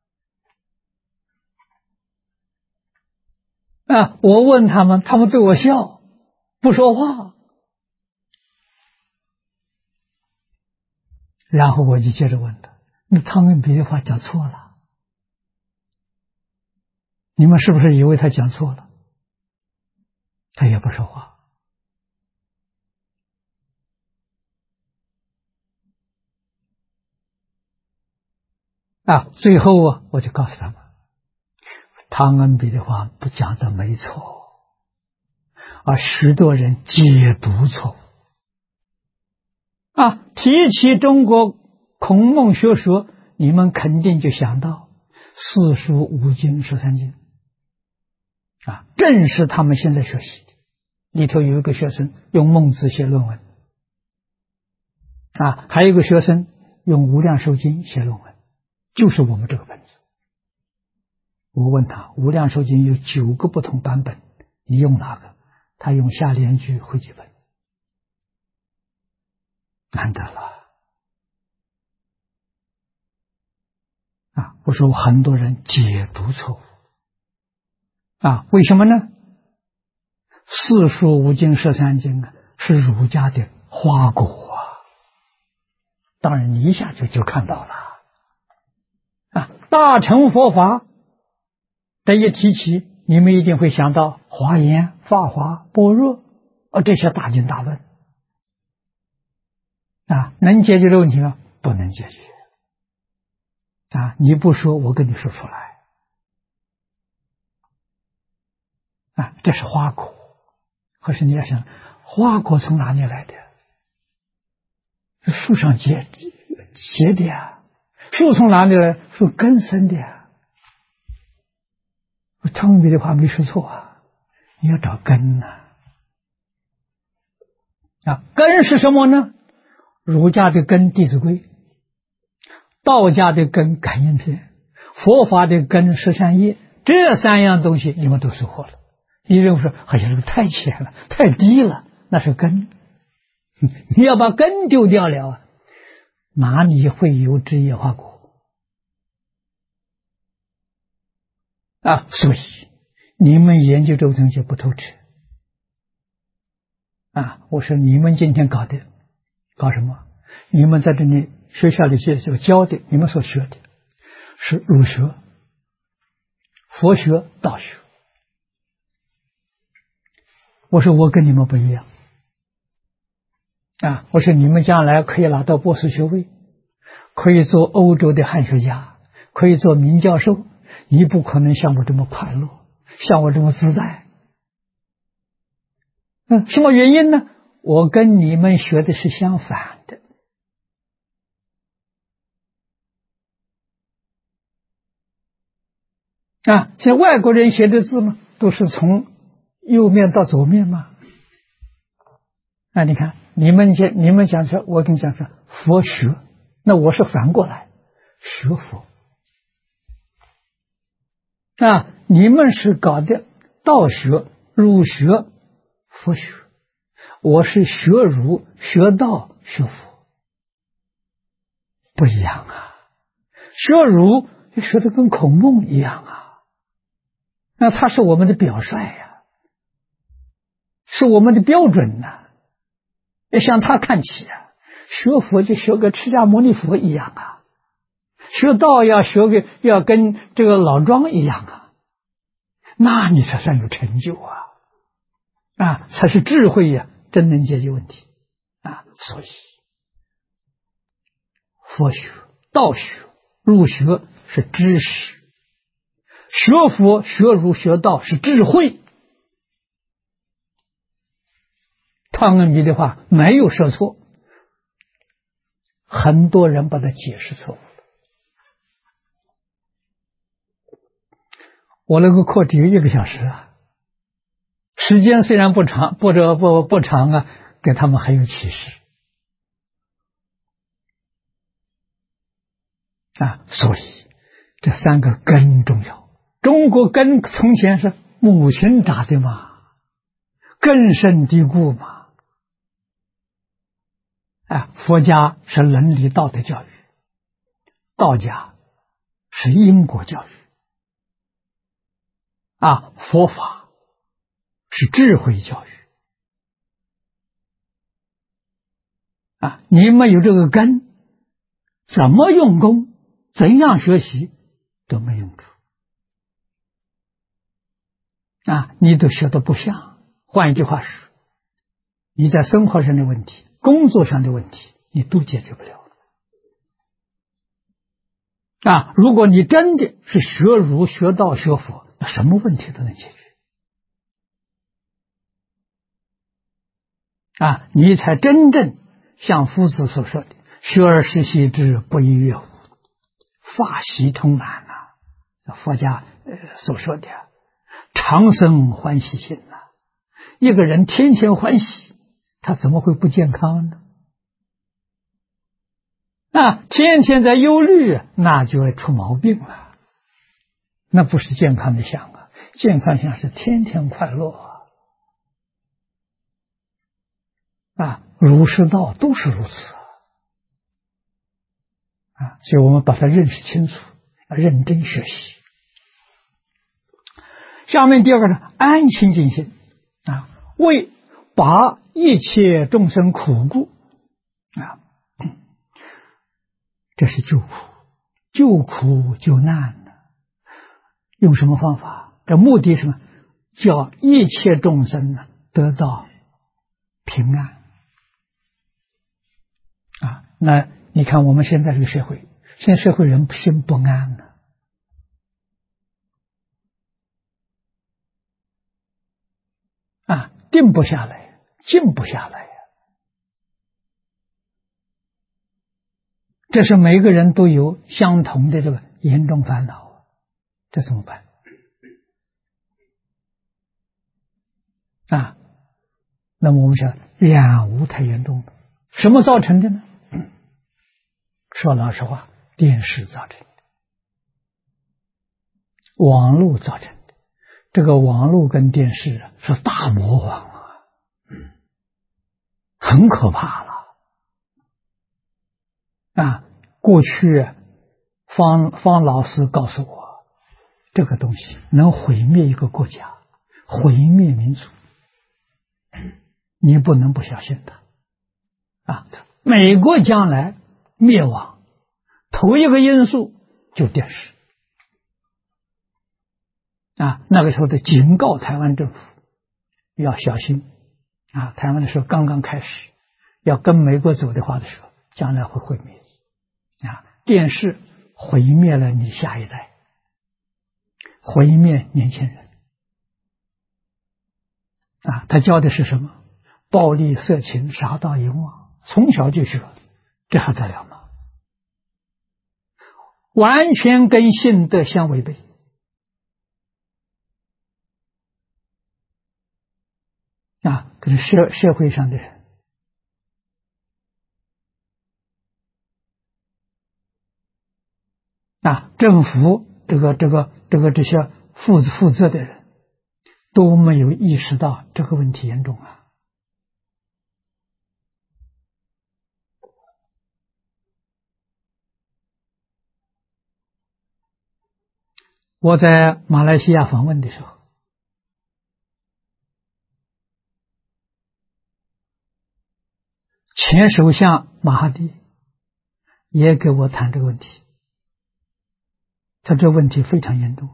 我问他们，他们对我笑，不说话。然后我就接着问他，那汤恩比的话讲错了，你们是不是以为他讲错了？他也不说话。最后我就告诉他们，汤恩比的话不讲的没错，而许多人解读错误提起中国孔孟学说，你们肯定就想到四书五经十三经正是他们现在学习的。里头有一个学生用孟子写论文还有一个学生用无量寿经写论文，就是我们这个本子。我问他，无量寿经有9个不同版本，你用哪个？他用下联句汇集本，难得了我说很多人解读错误为什么呢？四书五经十三经是儒家的花果当然你一下就看到了大乘佛法这一提起，你们一定会想到华严、法华、般若这些大经大论能解决的问题吗？不能解决你不说，我跟你说出来这是花果。可是你要想，花果从哪里来的？是树上结的树从哪里来？树根生的汤米的话没说错你要找根根是什么呢？儒家的根《弟子规》，道家的根《感应篇》，佛法的根《十善业》，这3样东西你们都收获了。你认为说哎呀这个太浅了太低了，那是根你要把根丢掉了哪里会有枝叶花果所以你们研究这个东西不透彻我说你们今天搞什么？你们在这里学校里教的，你们所学的是儒学、佛学、道学。我说我跟你们不一样我说你们将来可以拿到博士学位，可以做欧洲的汉学家，可以做名教授，你不可能像我这么快乐，像我这么自在什么原因呢？我跟你们学的是相反的像外国人写的字嘛，都是从右面到左面嘛你看你们讲说，我跟你讲说佛学，那我是反过来学佛你们是搞的道学、儒学、佛学，我是学儒、学道、学佛，不一样学儒学的跟孔孟一样那他是我们的表率是我们的标准要向他看齐学佛就学个释迦牟尼佛一样学道要跟这个老庄一样那你才算有成就才是智慧真能解决问题所以佛学、道学、儒学是知识，学佛、学儒、学道是智慧。汤恩比的话没有说错，很多人把它解释错误了。我那个课只有1个小时时间虽然不长，不长给他们很有启示所以这3个根重要。中国根从前是母亲扎的嘛，根深蒂固嘛佛家是伦理道德教育，道家是因果教育佛法是智慧教育你们有这个根，怎么用功，怎样学习都没用处你都学得不像。换一句话说，你在生活上的问题、工作上的问题你都解决不了如果你真的是学儒、学道、学佛，那什么问题都能解决你才真正像夫子所说的“学而时习之，不亦乐乎”，法喜充满呐。佛家所说的长生欢喜心呐。一个人天天欢喜，他怎么会不健康呢？天天在忧虑，那就会出毛病了。那不是健康的相啊，健康相是天天快乐儒释道都是如此所以我们把它认识清楚，要认真学习。下面第二个呢，安清净心为拔一切众生苦故这是救苦，救苦救难的。用什么方法？这目的是什么？叫一切众生呢得到平安那你看我们现在这个社会，现在社会人心不安定不下来，静不下来这是每个人都有相同的这个严重烦恼这怎么办那么我们想染污太严重了，什么造成的呢？说老实话，电视造成的，网络造成的。这个网络跟电视是大魔王很可怕了过去方老师告诉我，这个东西能毁灭一个国家，毁灭民族，你不能不相信它美国将来灭亡，头一个因素就电视那个时候的警告台湾政府要小心台湾的时候刚刚开始，要跟美国走的话的时候，将来会毁灭电视毁灭了你下一代，毁灭年轻人他教的是什么？暴力、色情、杀盗淫妄，从小就学，这还得了吗？完全跟性德相违背可是社会上的人政府这些负责的人都没有意识到这个问题严重我在马来西亚访问的时候，前首相马哈蒂也给我谈这个问题，他这个问题非常严重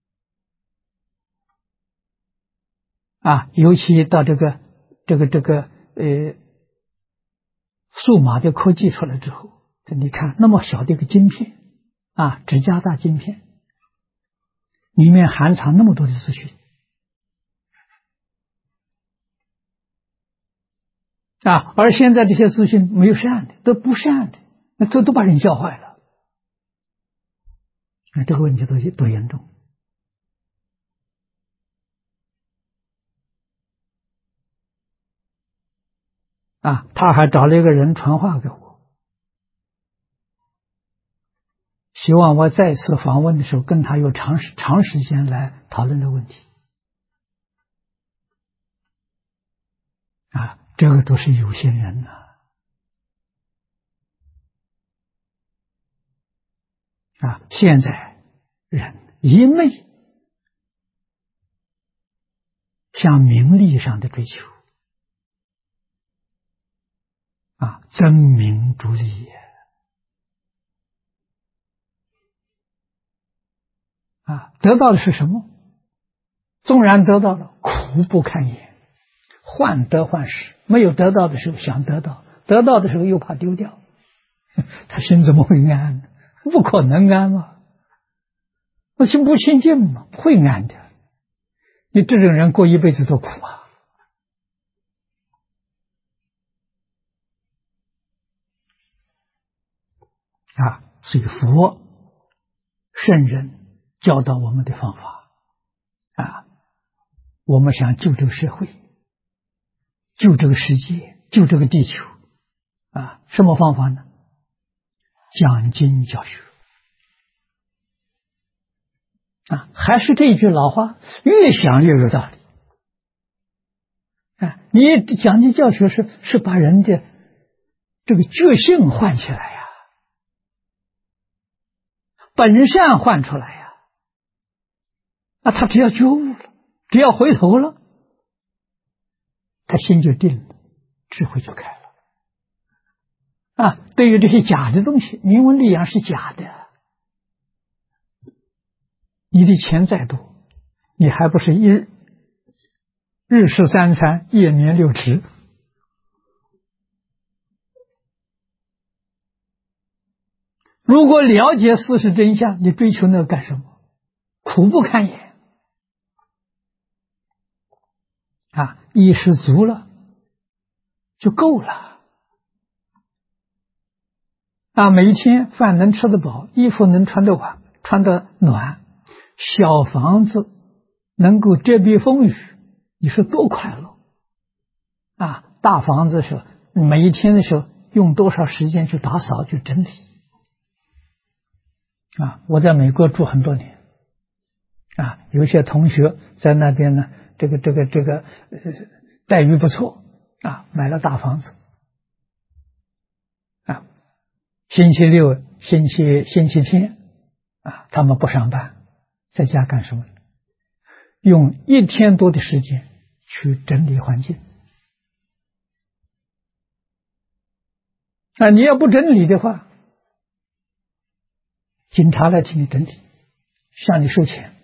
尤其到这个数码的科技出来之后，你看那么小的一个晶片指甲大晶片里面含藏那么多的资讯而现在这些资讯没有善的，都不善的，那都把人教坏了这个问题多严重他还找了一个人传话给我，希望我再次访问的时候跟他有长时间来讨论这个问题这个都是有心人现在人一味向名利上的追求争名逐利得到的是什么？纵然得到了，苦不堪言，患得患失，没有得到的时候想得到，得到的时候又怕丢掉，他心怎么会安呢？不可能安嘛，那心不清净嘛，不会安的。你这种人过一辈子多苦所以佛圣人教导我们的方法我们想救这个社会，救这个世界，救这个地球什么方法呢？讲经教学还是这一句老话，越想越有道理你讲经教学是把人的这个觉性唤起来本善唤出来他只要觉悟了，只要回头了，他心就定了，智慧就开了对于这些假的东西，名闻利养是假的，你的钱再多，你还不是日食三餐，夜眠六尺。如果了解事实真相，你追求那个干什么？苦不堪言衣食足了就够了每一天饭能吃得饱，衣服能穿得暖，穿得暖，小房子能够遮蔽风雨，你说多快乐大房子的时候，每一天的时候用多少时间去打扫去整理我在美国住很多年有些同学在那边呢，这个待遇不错买了大房子星期六、星期天他们不上班，在家干什么？用1天多的时间去整理环境你要不整理的话，警察来替你整理，向你收钱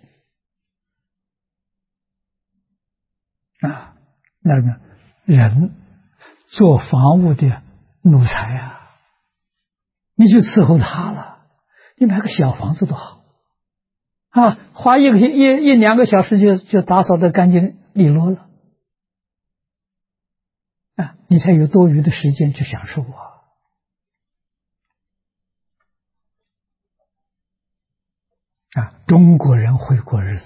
那个人做房屋的奴才你就伺候他了，你买个小房子多好花一两个小时就打扫得干净利落了你才有多余的时间去享受中国人会过日子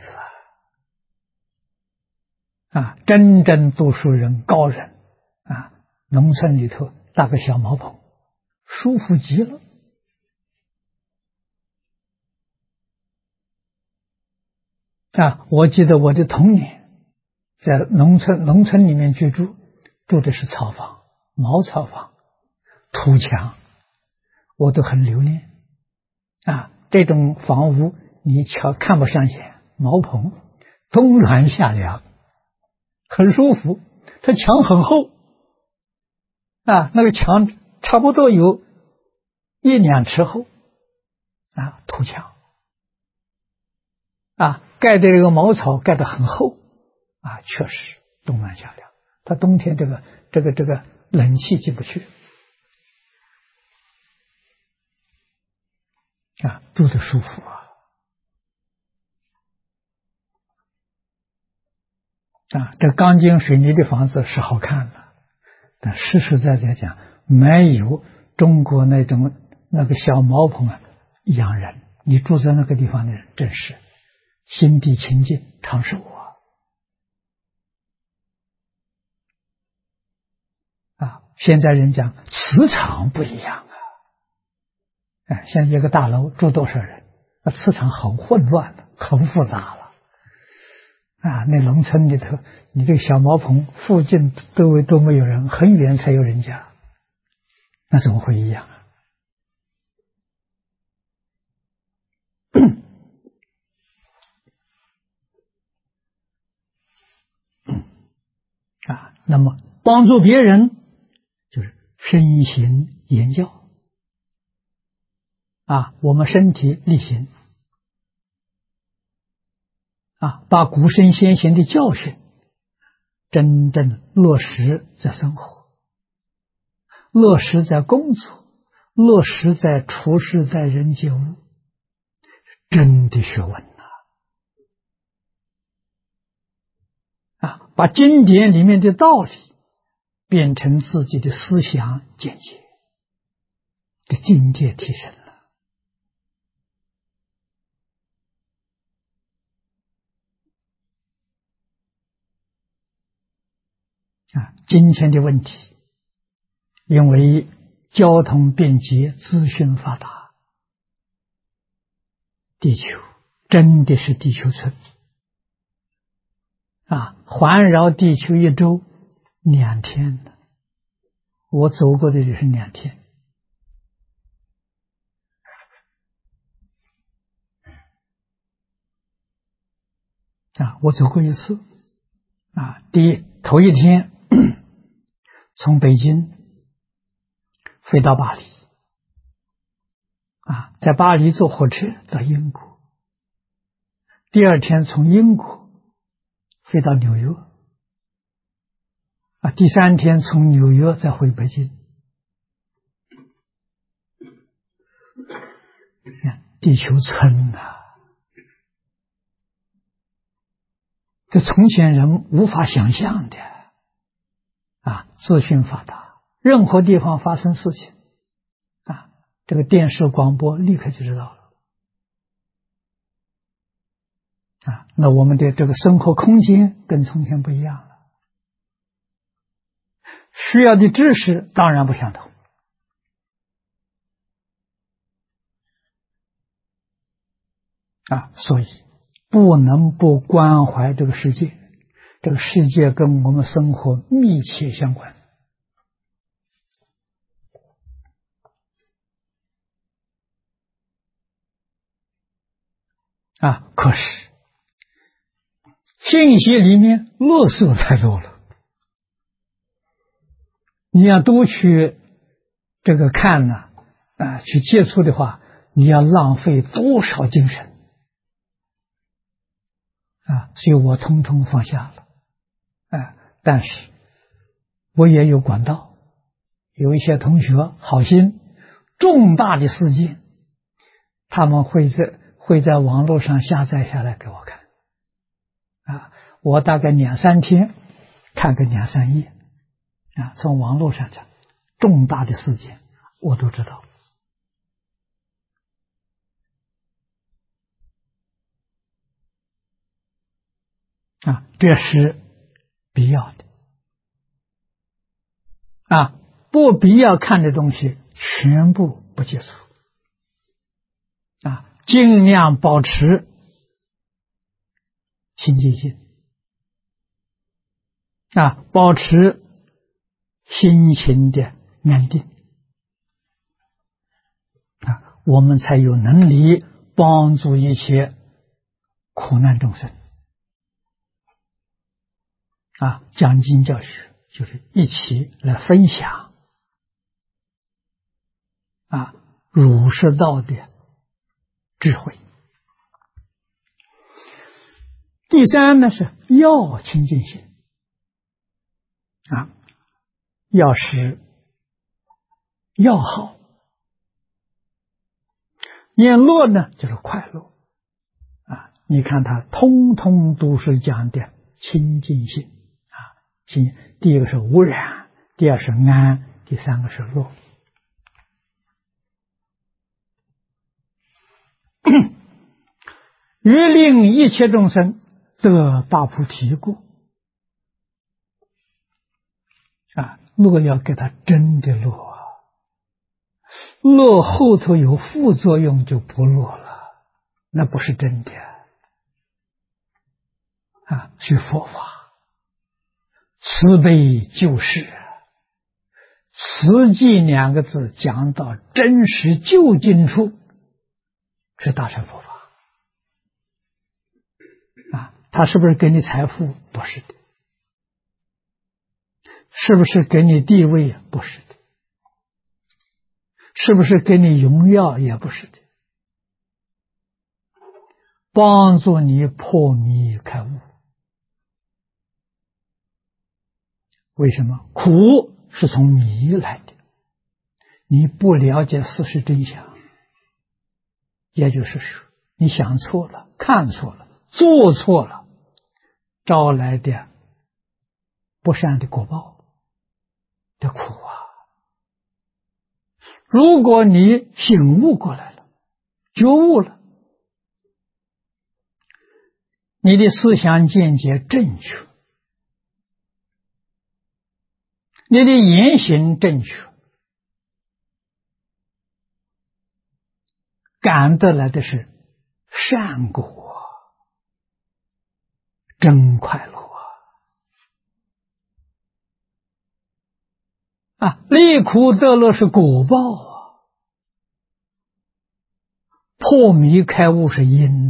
真正读书人高人农村里头搭个小茅棚，舒服极了我记得我的童年在农村里面居住的是草房，茅草房，土墙，我都很留恋这种房屋你看不上眼，茅棚冬暖夏凉，很舒服，它墙很厚那个墙差不多有1-2尺厚土墙盖的这个茅草盖得很厚确实冬暖夏凉，它冬天这个冷气进不去住得舒服这钢筋水泥的房子是好看的，但实实在在讲，没有中国那个小茅棚养人。你住在那个地方的人，真是心地清净长寿现在人讲磁场不一样像一个大楼住多少人，磁场很混乱的，很复杂了那农村里头，你这个小茅棚附近周围都没有人，很远才有人家，那怎么会一样那么帮助别人就是身行言教我们身体力行把古圣先贤的教训真正落实在生活，落实在工作，落实在处事，在人接物，真的学问把经典里面的道理变成自己的思想见解，的境界提升了今天的问题，因为交通便捷，资讯发达，地球真的是地球村环绕地球一周2天呢，我走过的也是2天我走过一次头一天从北京飞到巴黎在巴黎坐火车到英国，第二天从英国飞到纽约第三天从纽约再回北京。地球村这从前人无法想象的资讯发达，任何地方发生事情这个电视广播立刻就知道了那我们的这个生活空间跟从前不一样了，需要的知识当然不相同所以不能不关怀这个世界，这个世界跟我们生活密切相关可是信息里面垃圾太多了，你要多去这个看去接触的话，你要浪费多少精神所以我通通放下了但是我也有管道，有一些同学好心，重大的事件他们会在网络上下载下来给我看我大概2、3天看个2、3页从网络上讲重大的事件我都知道这是必要的不必要看的东西全部不接触尽量保持清净心保持心情的安定我们才有能力帮助一切苦难众生讲经教学就是一起来分享儒释道的智慧。第三呢是要清净心要使要好，念乐呢就是快乐你看它通通都是讲的清净心第一个是无染，第二是安，第三个是乐欲令一切众生得大菩提故乐要给他真的乐乐后头有副作用就不乐了，那不是真的学佛法慈悲救世慈济2个字讲到真实究竟处是大乘佛法他是不是给你财富？不是的。是不是给你地位？不是的。是不是给你荣耀？也不是的。帮助你破迷开悟。为什么？苦是从迷来的，你不了解事实真相，也就是说你想错了，看错了，做错了，招来的不善的果报的苦如果你醒悟过来了，觉悟了，你的思想见解正确， 你的言行正确，感得来的是善果，真快乐啊！离苦得乐是果报啊，破迷开悟是因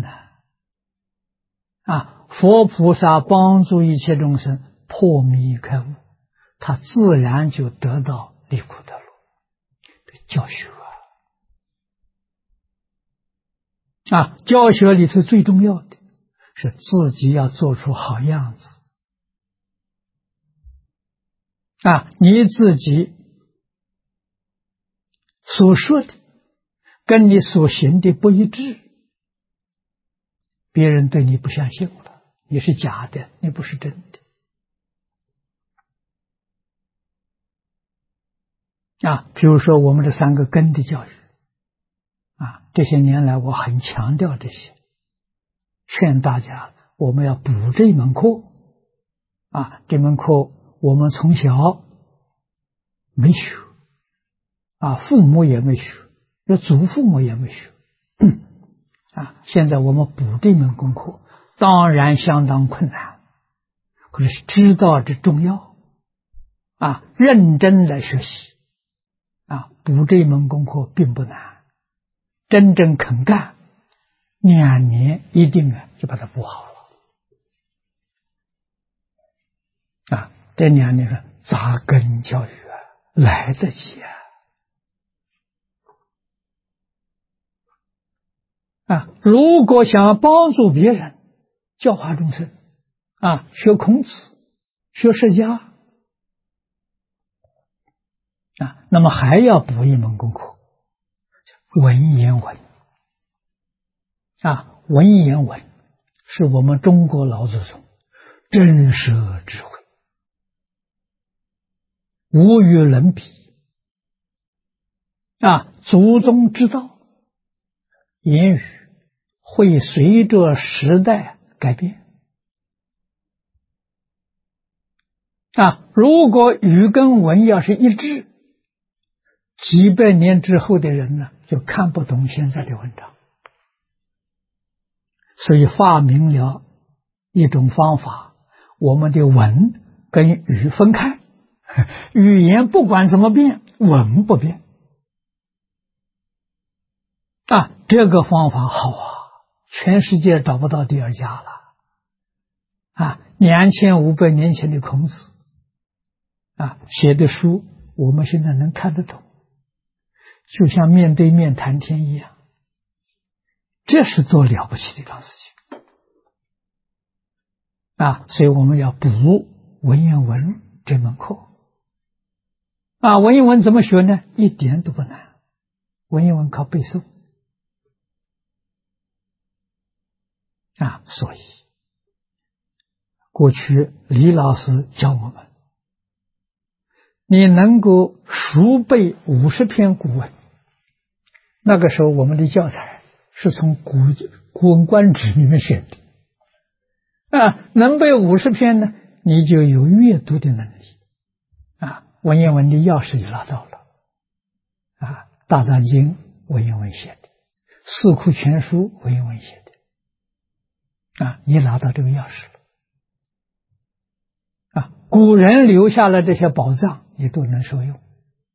啊！佛菩萨帮助一切众生破迷开悟，他自然就得到离苦得乐的教学啊！教学里头最重要的是自己要做出好样子啊！你自己所说的跟你所行的不一致，别人对你不相信了，你是假的，你不是真的啊！比如说我们这三个根的教育啊，这些年来我很强调这些，劝大家我们要补这一门课啊！这门课我们从小没学啊，父母也没学，这祖父母也没学啊！现在我们补这门功课，当然相当困难，可是知道这重要啊，认真来学习啊，补这门功课并不难，真正肯干，2年一定就把它补好了啊！这2年是扎根教育来得及啊！如果想帮助别人教化众生啊，学孔子学释迦啊，那么还要补一门功课，文言文啊，文言文是我们中国老祖宗真实智慧，无与伦比啊！祖宗之道，言语会随着时代改变啊！如果语跟文要是一致，几百年之后的人呢，就看不懂现在的文章。所以发明了一种方法，我们的文跟语分开，语言不管怎么变，文不变啊！这个方法好啊，全世界找不到第二家了啊！2500年前的孔子啊写的书，我们现在能看得懂，就像面对面谈天一样，这是多了不起的一桩事情啊！所以我们要补文言文这门课啊！文言文怎么学呢？一点都不难，文言文靠背诵啊！所以过去李老师教我们，你能够熟背50篇古文，那个时候我们的教材是从古文观止里面选的啊，能背50篇呢，你就有阅读的能力啊。文言文的钥匙也拿到了啊，大藏经文言文写的，四库全书文言文写的啊，你拿到这个钥匙了啊。古人留下了这些宝藏，你都能受用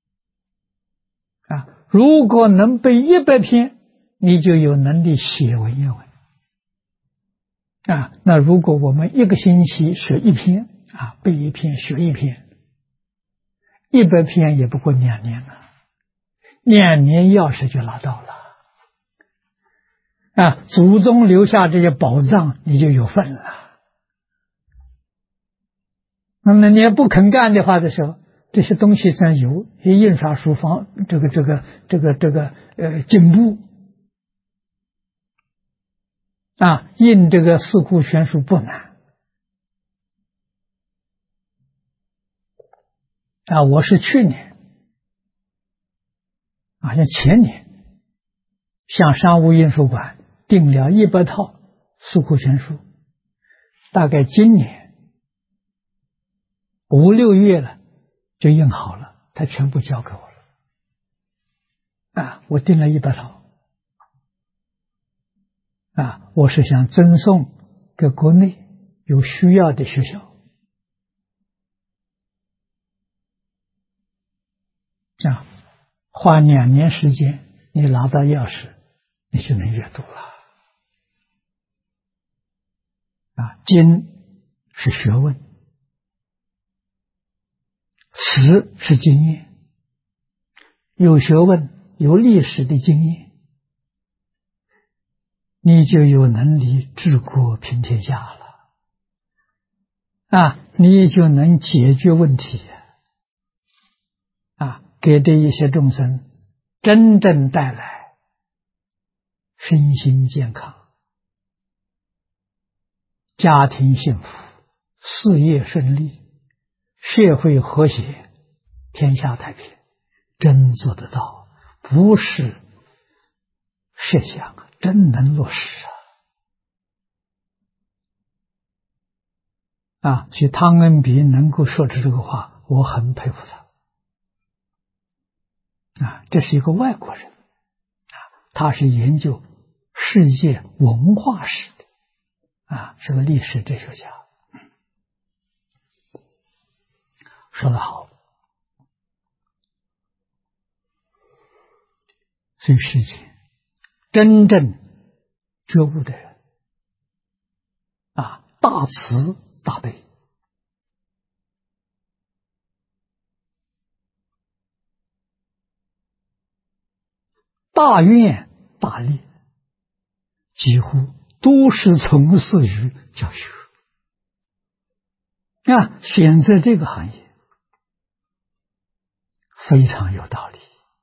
啊。如果能背100篇，你就有能力写文言文啊。那如果我们1个星期学1篇啊，背1篇学1篇，100篇也不过2年了，2年钥匙就拿到了啊。祖宗留下这些宝藏，你就有份了。那么你也不肯干的话的时候，这些东西真有，印刷书方进步啊，印这个四库全书不难啊。我是去年好像前年向商务印书馆订了100套四库全书，大概今年5、6月了就印好了，他全部交给我了。我订了100套。我是想赠送给国内有需要的学校。花2年时间，你拿到钥匙，你就能阅读了。经是学问，史是经验，有学问、有历史的经验，你就有能力治国平天下了。你就能解决问题。给这一些众生真正带来身心健康、家庭幸福、事业顺利、社会和谐、天下太平，真做得到，不是设想，真能落实所以汤恩比能够说出这个话，我很佩服他。这是一个外国人，他是研究世界文化史的，是个历史哲学家。说得好。所以世界真正觉悟的人，大慈大悲，大愿大力，几乎都是从事于教学。选择这个行业非常有道理。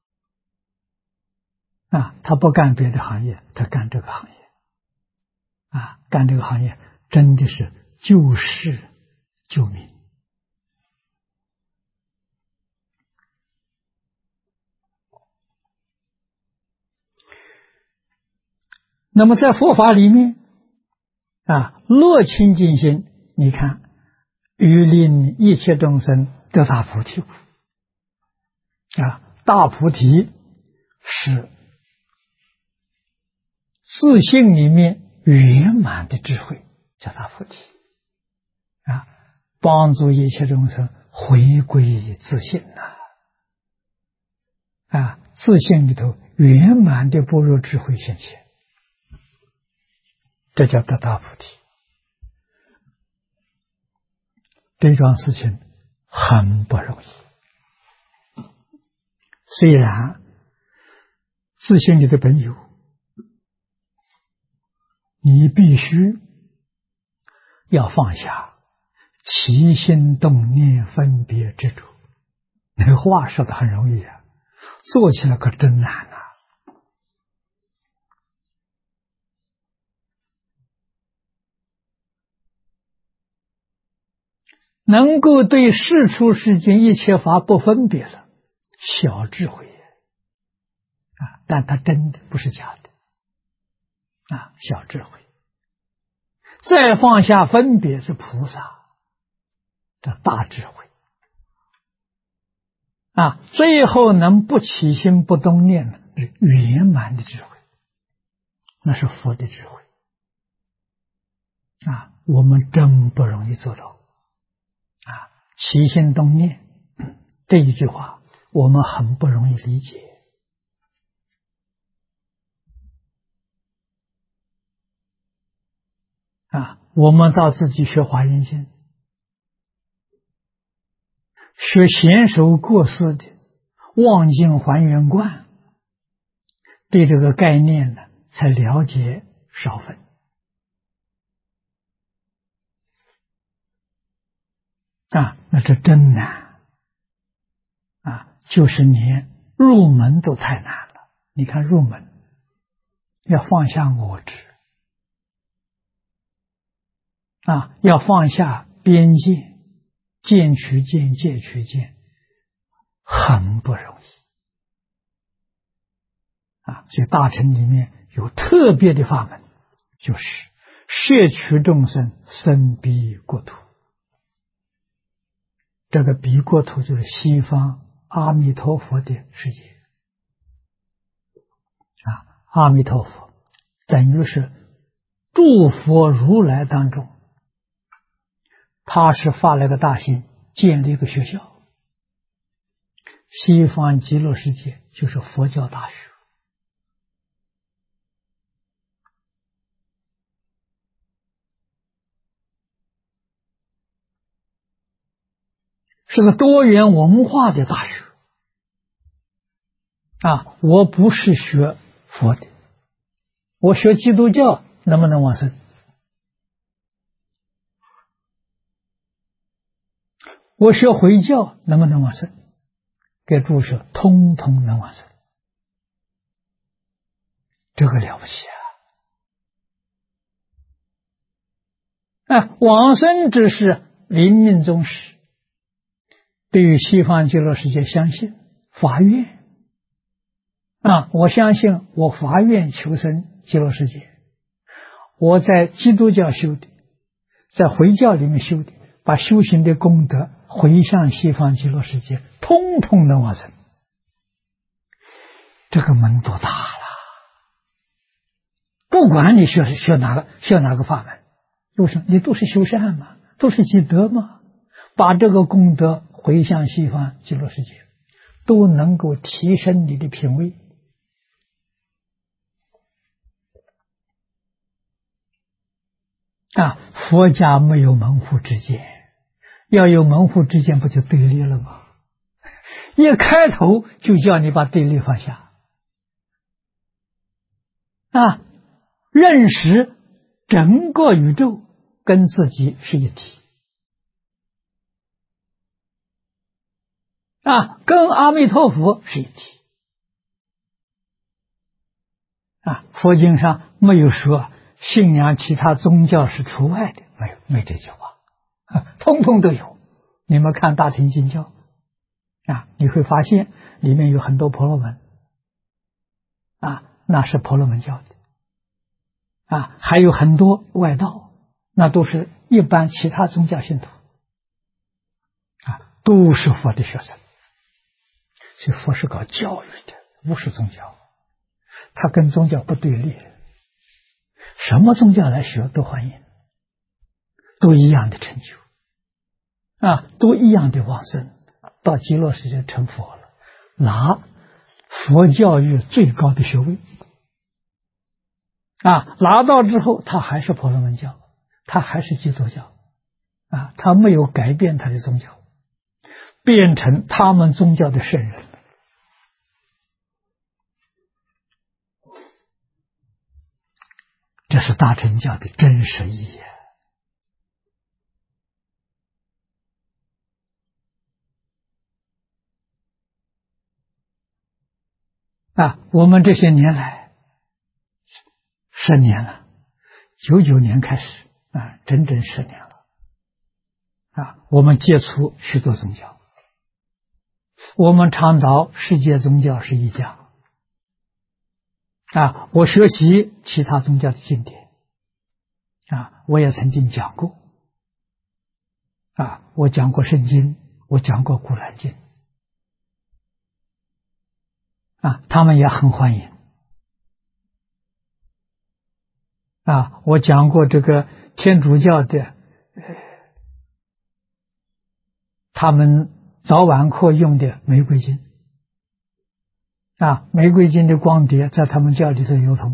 他不干别的行业，他干这个行业。干这个行业真的是救世救民。那么在佛法里面，乐清净心，你看，欲令一切众生得大菩提。大菩提是自性里面圆满的智慧，叫大菩提。帮助一切众生回归自性自性里头圆满的般若智慧现前，这叫得大菩提。这桩事情很不容易。虽然自性里的本有，你必须要放下起心动念分别执着。那个话说的很容易做起来可真难能够对世出世间一切法不分别了，小智慧但它真的不是假的小智慧。再放下分别是菩萨的大智慧最后能不起心不动念的圆满的智慧，那是佛的智慧我们真不容易做到起心动念这一句话我们很不容易理解我们到自己学华严经，学贤首过世的望境还原观，对这个概念呢才了解少分那这真难就是连入门都太难了。你看入门要放下我执要放下边界，见取见，戒取见，很不容易所以大乘里面有特别的法门，就是摄取众生生彼国土这个比国土就是西方阿弥陀佛的世界啊，阿弥陀佛等于是诸佛如来当中，他是发了个大心，建立一个学校。西方极乐世界就是佛教大学。是个多元文化的大学啊！我不是学佛的，我学基督教能不能往生？我学回教能不能往生？给诸位说，通通能往生，这个了不起啊！往生之事，临命终时，对于西方极乐世界相信发愿啊，我相信我发愿求生极乐世界，我在基督教修的，在回教里面修的，把修行的功德回向西方极乐世界，通通能往生。这个门多大了！不管你学哪个法门，为什么你都是修善嘛，都是积德嘛，把这个功德回向西方极乐世界，都能够提升你的品位。啊，佛家没有门户之见，要有门户之见，不就对立了吗？一开头就叫你把对立放下，啊，认识整个宇宙跟自己是一体，啊，跟阿弥陀佛是一体，啊，佛经上没有说信仰其他宗教是除外的，没这句话，通通都有。你们看大乘经教啊，你会发现里面有很多婆罗门啊，那是婆罗门教的啊，还有很多外道，那都是一般其他宗教信徒啊，都是佛的学生。所以佛是搞教育的，不是宗教，他跟宗教不对立，什么宗教来学都欢迎，都一样的成就啊，都一样的往生，到极乐世界成佛了，拿佛教育最高的学位啊，拿到之后他还是婆罗门教，他还是基督教啊，他没有改变他的宗教，变成他们宗教的圣人。这是大乘教的真实意义啊！我们这些年来10年了，99年开始啊，整整10年了啊！我们接触许多宗教，我们倡导世界宗教是一家啊！我学习其他宗教的经典啊，我也曾经讲过啊，我讲过圣经，我讲过古兰经啊，他们也很欢迎啊。我讲过这个天主教的，他们早晚课用的玫瑰经啊，玫瑰经的光碟在他们教里头流通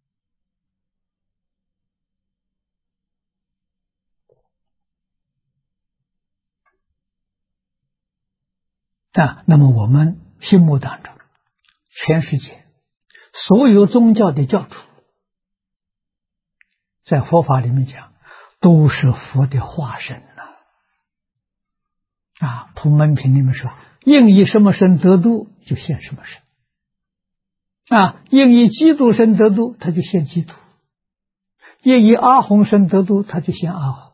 啊。那么我们心目当中，全世界所有宗教的教主，在佛法里面讲，都是佛的化身啊。同门品里面说，应以什么身得度，就现什么身啊，应以基督身得度，他就现基督；应以阿洪身得度，他就现阿洪。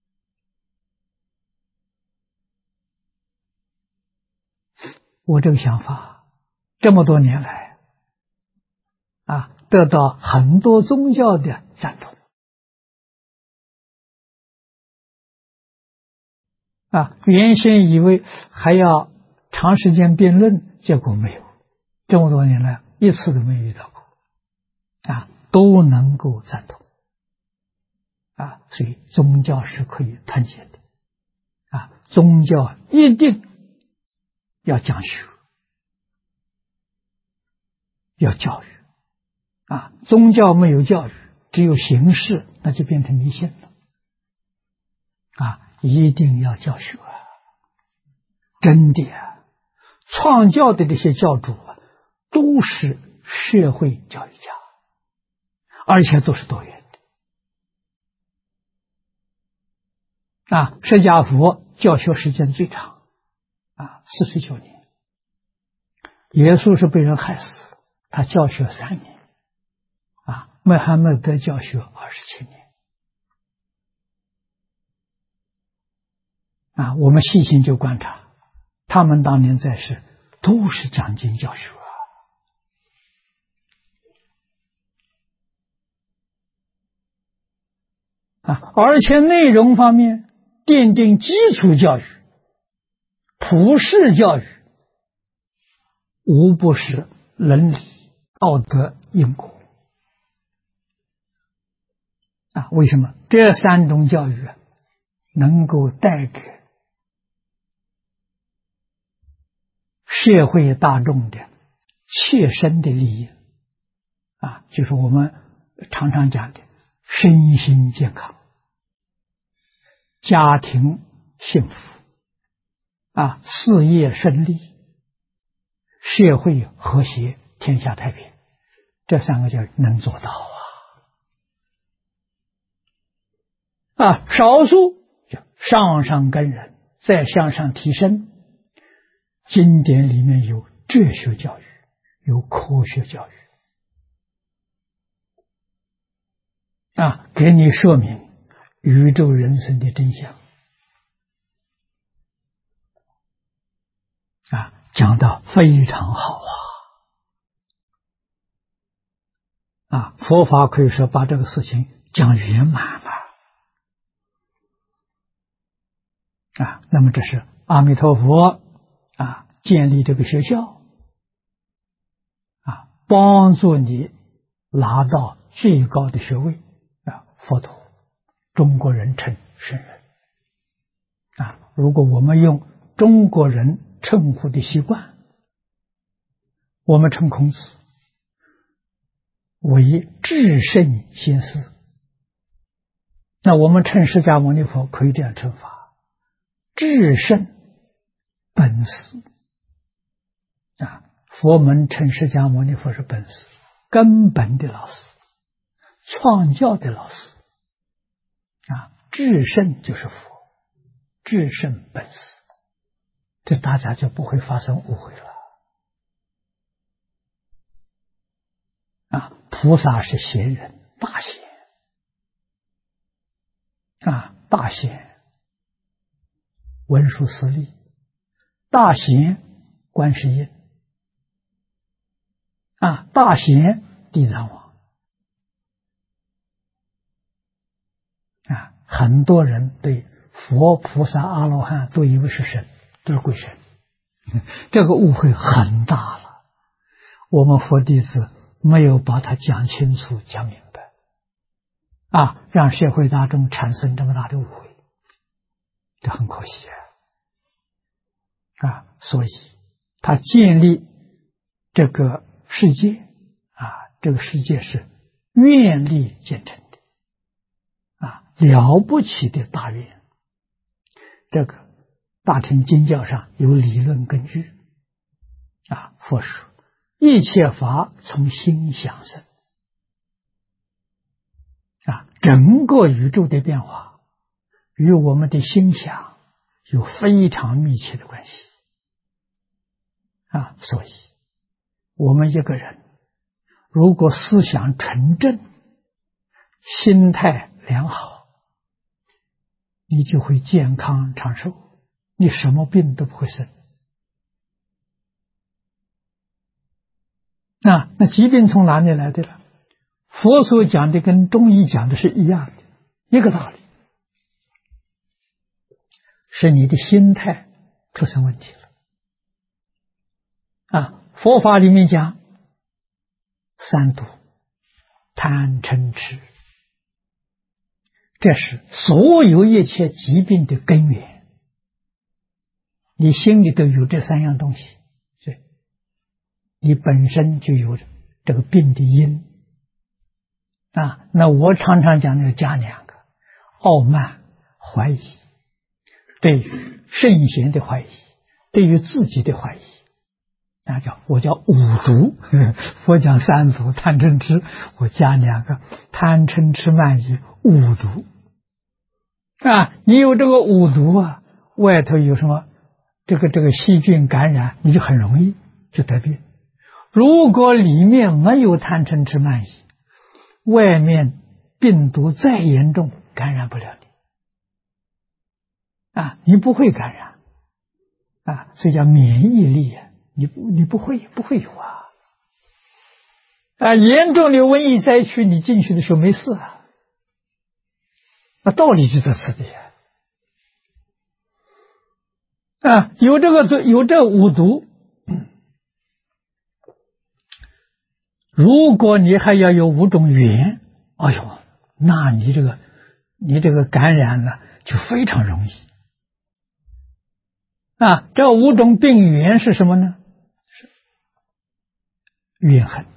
我这个想法这么多年来啊，得到很多宗教的赞同原先以为还要长时间辩论，结果没有，这么多年来一次都没遇到过，都能够赞同，所以宗教是可以团结的，宗教一定要讲学，要教育，宗教没有教育，只有形式，那就变成迷信了，一定要教学，真的创教的这些教主都是社会教育家，而且都是多元的。释迦佛教学时间最长，49年。耶稣是被人害死，他教学3年。穆罕默德教学27年。我们细心就观察，他们当年在世都是讲经教学而且内容方面奠定基础教育、普世教育，无不是伦理、道德、因果。为什么这3种教育能够带给社会大众的切身的利益就是我们常常讲的身心健康、家庭幸福事业顺利、社会和谐、天下太平，这3个教育能做到少数就上上根人，再向上提升。经典里面有哲学教育，有科学教育给你说明宇宙人生的真相讲得非常好佛法可以说把这个事情讲圆满了那么这是阿弥陀佛建立这个学校帮助你拿到最高的学位佛陀，中国人称圣人如果我们用中国人称呼的习惯，我们称孔子为至圣先师，那我们称释迦牟尼佛可以这样称法，至圣本师佛门称释迦牟尼佛是本师，根本的老师，创教的老师至圣就是佛，至圣本师，这大家就不会发生误会了菩萨是贤人，大贤大贤文殊师利，大贤观世音大贤地藏王很多人对佛菩萨阿罗汉都以为是神，都是鬼神，这个误会很大了，我们佛弟子没有把它讲清楚讲明白让社会大众产生这么大的误会，这很可惜所以他建立这个世界这个世界是愿力建成的了不起的大愿，这个大乘经教上有理论根据佛说一切法从心想生整个宇宙的变化与我们的心想有非常密切的关系所以我们一个人如果思想纯正，心态良好，你就会健康长寿，你什么病都不会生那疾病从哪里来的了？佛所讲的跟中医讲的是一样的，一个道理。 是你的心态出现问题了。佛法里面讲三毒：贪嗔痴，这是所有一切疾病的根源。你心里头有这三样东西，你本身就有这个病的因。那我常常讲的加两个：傲慢、怀疑，对于圣贤的怀疑，对于自己的怀疑。我叫五毒，佛讲三毒：贪嗔痴，我加两个：贪嗔痴慢疑，五毒。你有这个五毒外头有什么这个细菌感染，你就很容易就得病。如果里面没有贪嗔痴慢疑，外面病毒再严重感染不了你。你不会感染所以叫免疫力你不会有严重的瘟疫灾区，你进去的时候没事道理就在此地有这五毒，如果你还要有五种缘，那你这个感染呢就非常容易这五种病源是什么呢？是怨恨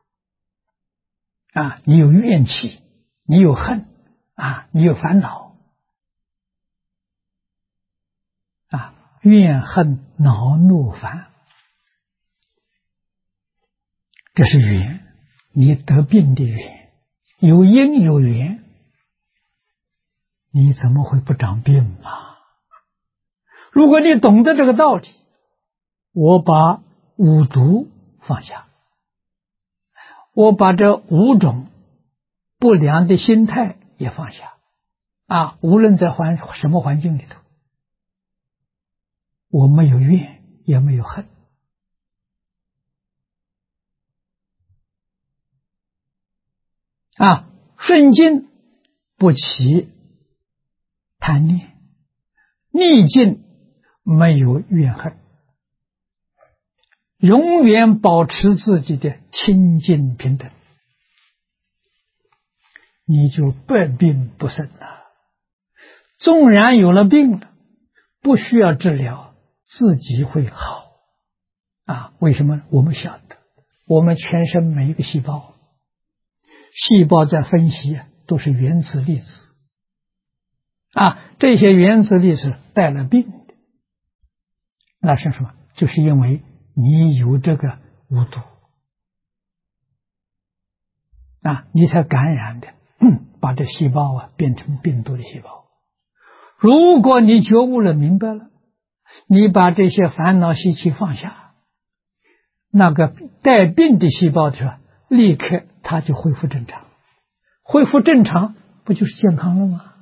你有怨气，你有恨你有烦恼怨恨恼怒烦，这是缘，你得病的缘，有因有缘，你怎么会不长病如果你懂得这个道理，我把五毒放下，我把这五种不良的心态也放下无论在什么环境里头，我没有怨也没有恨顺境不起贪念，逆境没有怨恨，永远保持自己的清净平等，你就百病不生纵然有了病了，不需要治疗，自己会好为什么？我们晓得我们全身每一个细胞在分析都是原子粒子这些原子粒子带了病的，那是什么？就是因为你有这个无毒你才感染的把这细胞变成病毒的细胞。如果你觉悟了明白了，你把这些烦恼习气放下，那个带病的细胞立刻它就恢复正常，恢复正常不就是健康了吗？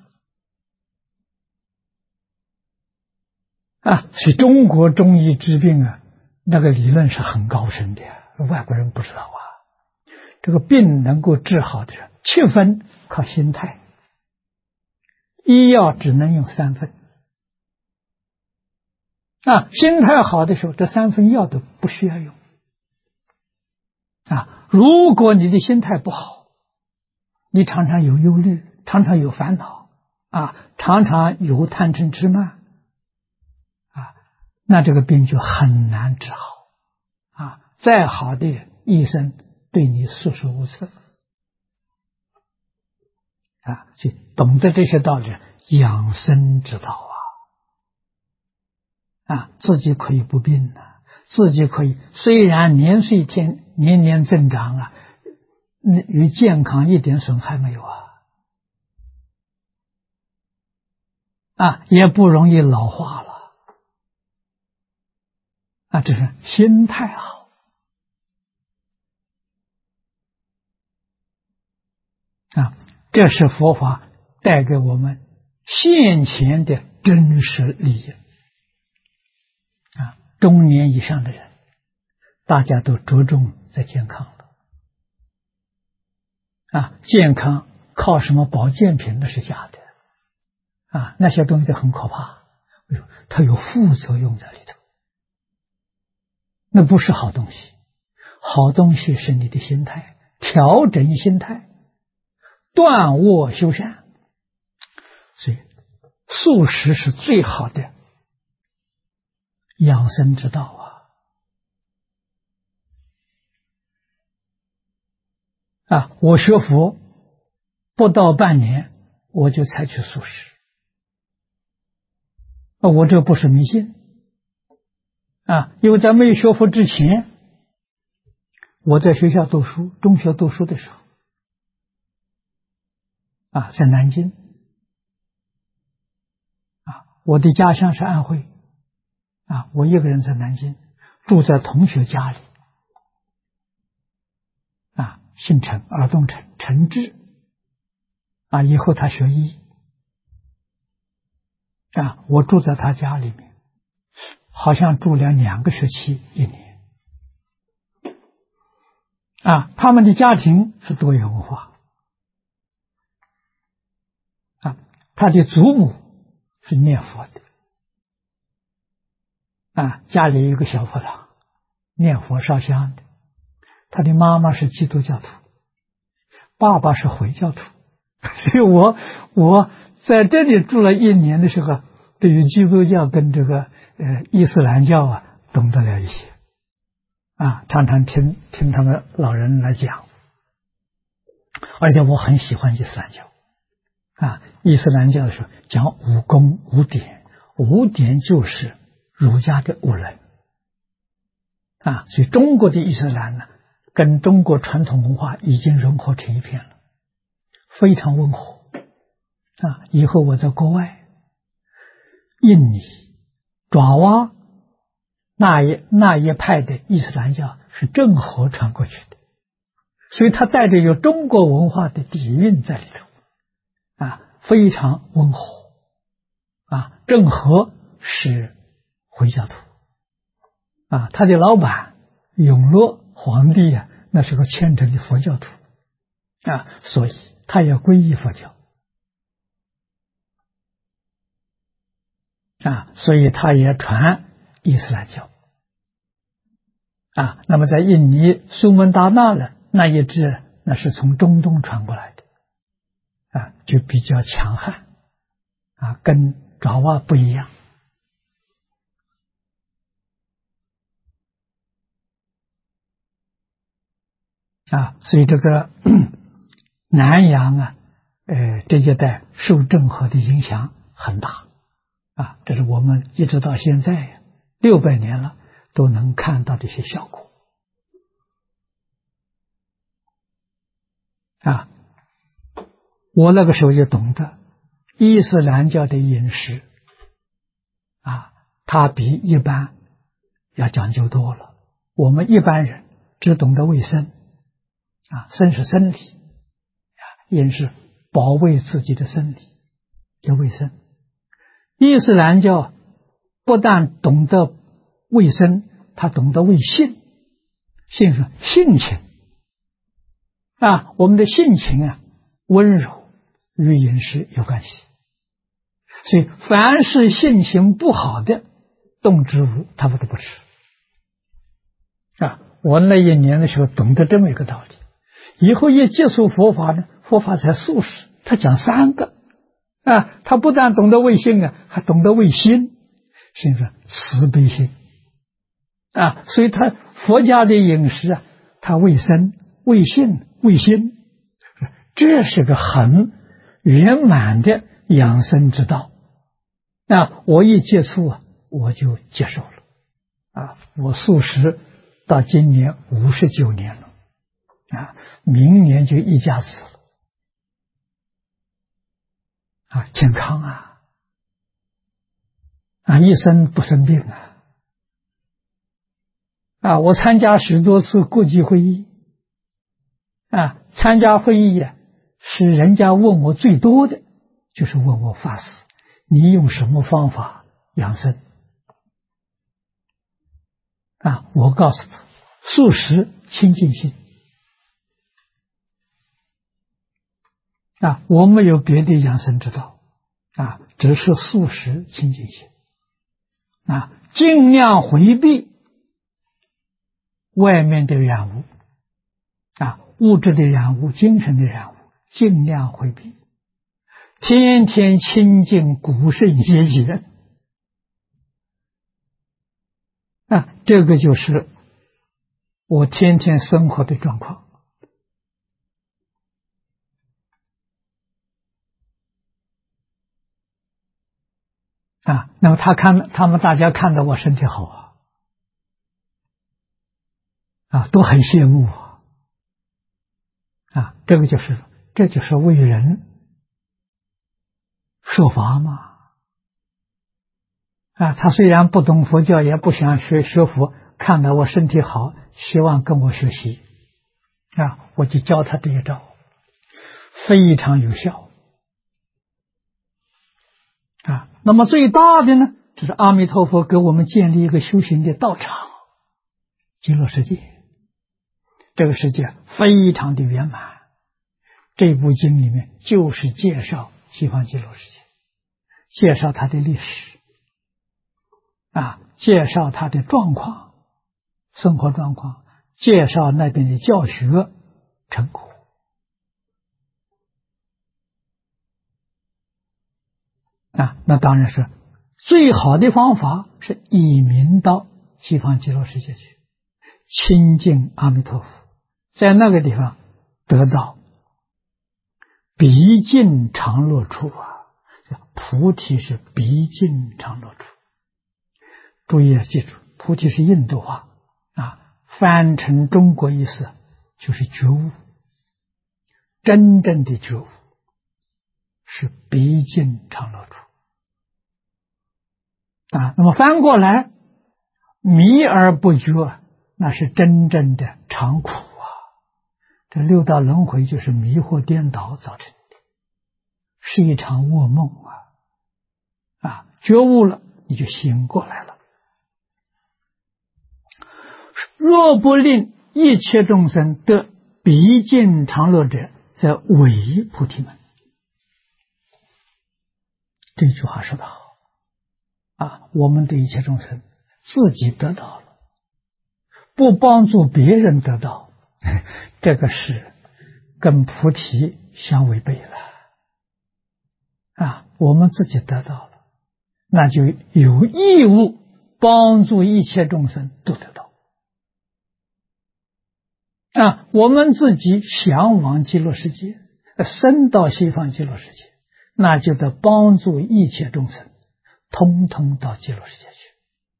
所以中国中医治病那个理论是很高深的外国人不知道这个病能够治好的7分靠心态，医药只能用3分心态好的时候，这3分药都不需要用如果你的心态不好，你常常有忧虑，常常有烦恼常常有贪嗔痴慢那这个病就很难治好再好的医生对你束手无策就懂得这些道理，养生之道自己可以不病自己可以虽然年岁年年增长与健康一点损害没有也不容易老化了这是心态好这是佛法带给我们现前的真实利益中年以上的人大家都着重在健康了健康靠什么保健品那是假的那些东西都很可怕， 它有副作用在里头，那不是好东西。好东西是你的心态，调整心态，断恶修善。所以素食是最好的养生之道我学佛不到半年，我就采取素食。我这不是迷信因为在没有学佛之前，我在学校读书，中学读书的时候在南京我的家乡是安徽我一个人在南京，住在同学家里姓陈，尔东陈，陈志以后他学医我住在他家里面，好像住了2个学期1年他们的家庭是多元文化他的祖母是念佛的家里有一个小佛堂，念佛烧香的。他的妈妈是基督教徒，爸爸是回教徒，所以我在这里住了1年的时候，对于基督教跟这个伊斯兰教懂得了一些常常听他们老人来讲，而且我很喜欢伊斯兰教伊斯兰教的时候讲5功5典，5典就是儒家的5伦所以中国的伊斯兰呢，跟中国传统文化已经融合成一片了，非常温和以后我在国外，印尼、爪哇那一派的伊斯兰教是郑和传过去的，所以它带着有中国文化的底蕴在里头非常温和郑和是回教徒他的老板永乐皇帝那是个虔诚的佛教徒所以他也皈依佛教所以他也传伊斯兰教那么在印尼苏门答腊呢，那一支那是从中东传过来的就比较强悍跟爪哇不一样所以这个南洋这一带受郑和的影响很大这是我们一直到现在600年了都能看到的一些效果我那个时候也懂得伊斯兰教的饮食它比一般要讲究多了。我们一般人只懂得卫生生是生理饮食保卫自己的身体叫卫生。伊斯兰教不但懂得卫生，他懂得卫性，性是性情我们的性情温柔与饮食有关系，所以凡是性情不好的动植物他们都不吃我那一年的时候懂得这么一个道理，以后一接触佛法呢，佛法才素食，他讲3个他不但懂得卫性还懂得卫心，心是慈悲心所以他佛家的饮食他卫生、卫性、卫心，这是个很圆满的养生之道我一接触我就接受了我素食到今年59年了明年就1甲子了健康一生不生病我参加许多次国际会议参加会议是人家问我最多的就是问我法师你用什么方法养生我告诉他素食清净心我没有别的养生之道只是素食清净心尽量回避外面的染污，物质的染污、精神的染污，尽量回避，天天亲近古圣先贤。这个就是我天天生活的状况。那么他们大家看到我身体好都很羡慕这就是为人说法嘛。他虽然不懂佛教，也不想学佛，看到我身体好，希望跟我学习我就教他这一招，非常有效那么最大的呢，就是阿弥陀佛给我们建立一个修行的道场，极乐世界。这个世界非常的圆满，这部经里面就是介绍西方极乐世界，介绍它的历史介绍它的状况，生活状况，介绍那边的教学成果那当然是最好的方法是移民到西方极乐世界去，亲近阿弥陀佛，在那个地方得到毕竟常乐处菩提是毕竟常乐处。注意记住，菩提是印度话翻成中国意思就是觉悟，真正的觉悟是毕竟常乐处那么翻过来，迷而不觉，那是真正的常苦这六道轮回就是迷惑颠倒造成的，是一场噩梦觉悟了，你就醒过来了。若不令一切众生得毕竟常乐者，则为菩提门。这句话说得好我们的一切众生自己得到了，不帮助别人得到，这个是跟菩提相违背了我们自己得到了，那就有义务帮助一切众生都得到我们自己向往极乐世界，升到西方极乐世界，那就得帮助一切众生通通到极乐世界去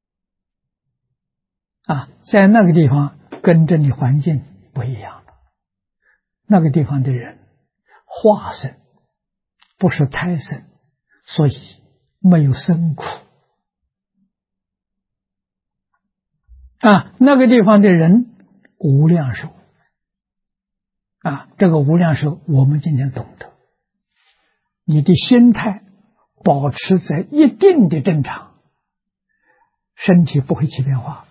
在那个地方跟这里环境不一样的，那个地方的人化身不是胎生，所以没有生苦那个地方的人无量寿这个无量寿我们今天懂得，你的心态保持在一定的正常，身体不会起变化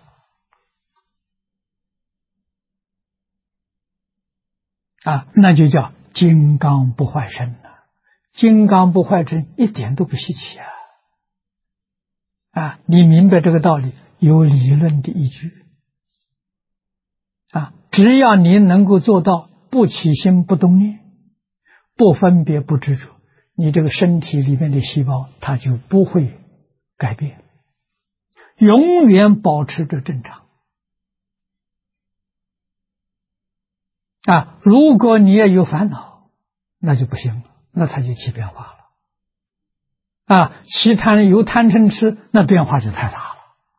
那就叫金刚不坏身金刚不坏身一点都不稀奇你明白这个道理，有理论的依据只要你能够做到不起心不动念，不分别不执着，你这个身体里面的细胞它就不会改变，永远保持着正常如果你也有烦恼，那就不行了，那它就起变化了其他人有贪嗔痴，那变化就太大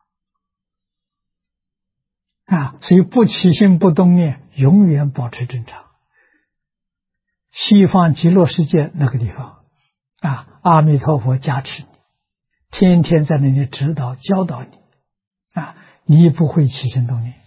了所以不起心不动念，永远保持正常。西方极乐世界那个地方阿弥陀佛加持你，天天在那里指导教导你你不会起心动念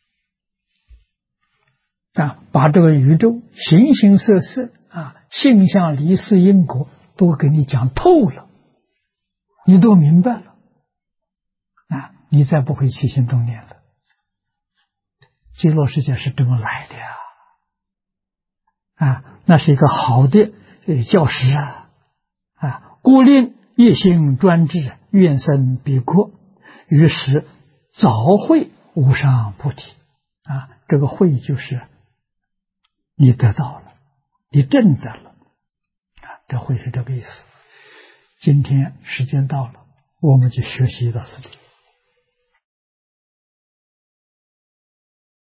把这个宇宙形形色色性相离事因果都给你讲透了，你都明白了你再不会起心动念了。极乐世界是这么来的那是一个好的教师故令一心专志，愿生彼国， 于是早会无上菩提啊，这个会就是你得到了，你证得了啊，这会是这个意思。今天时间到了，我们就学习到这里。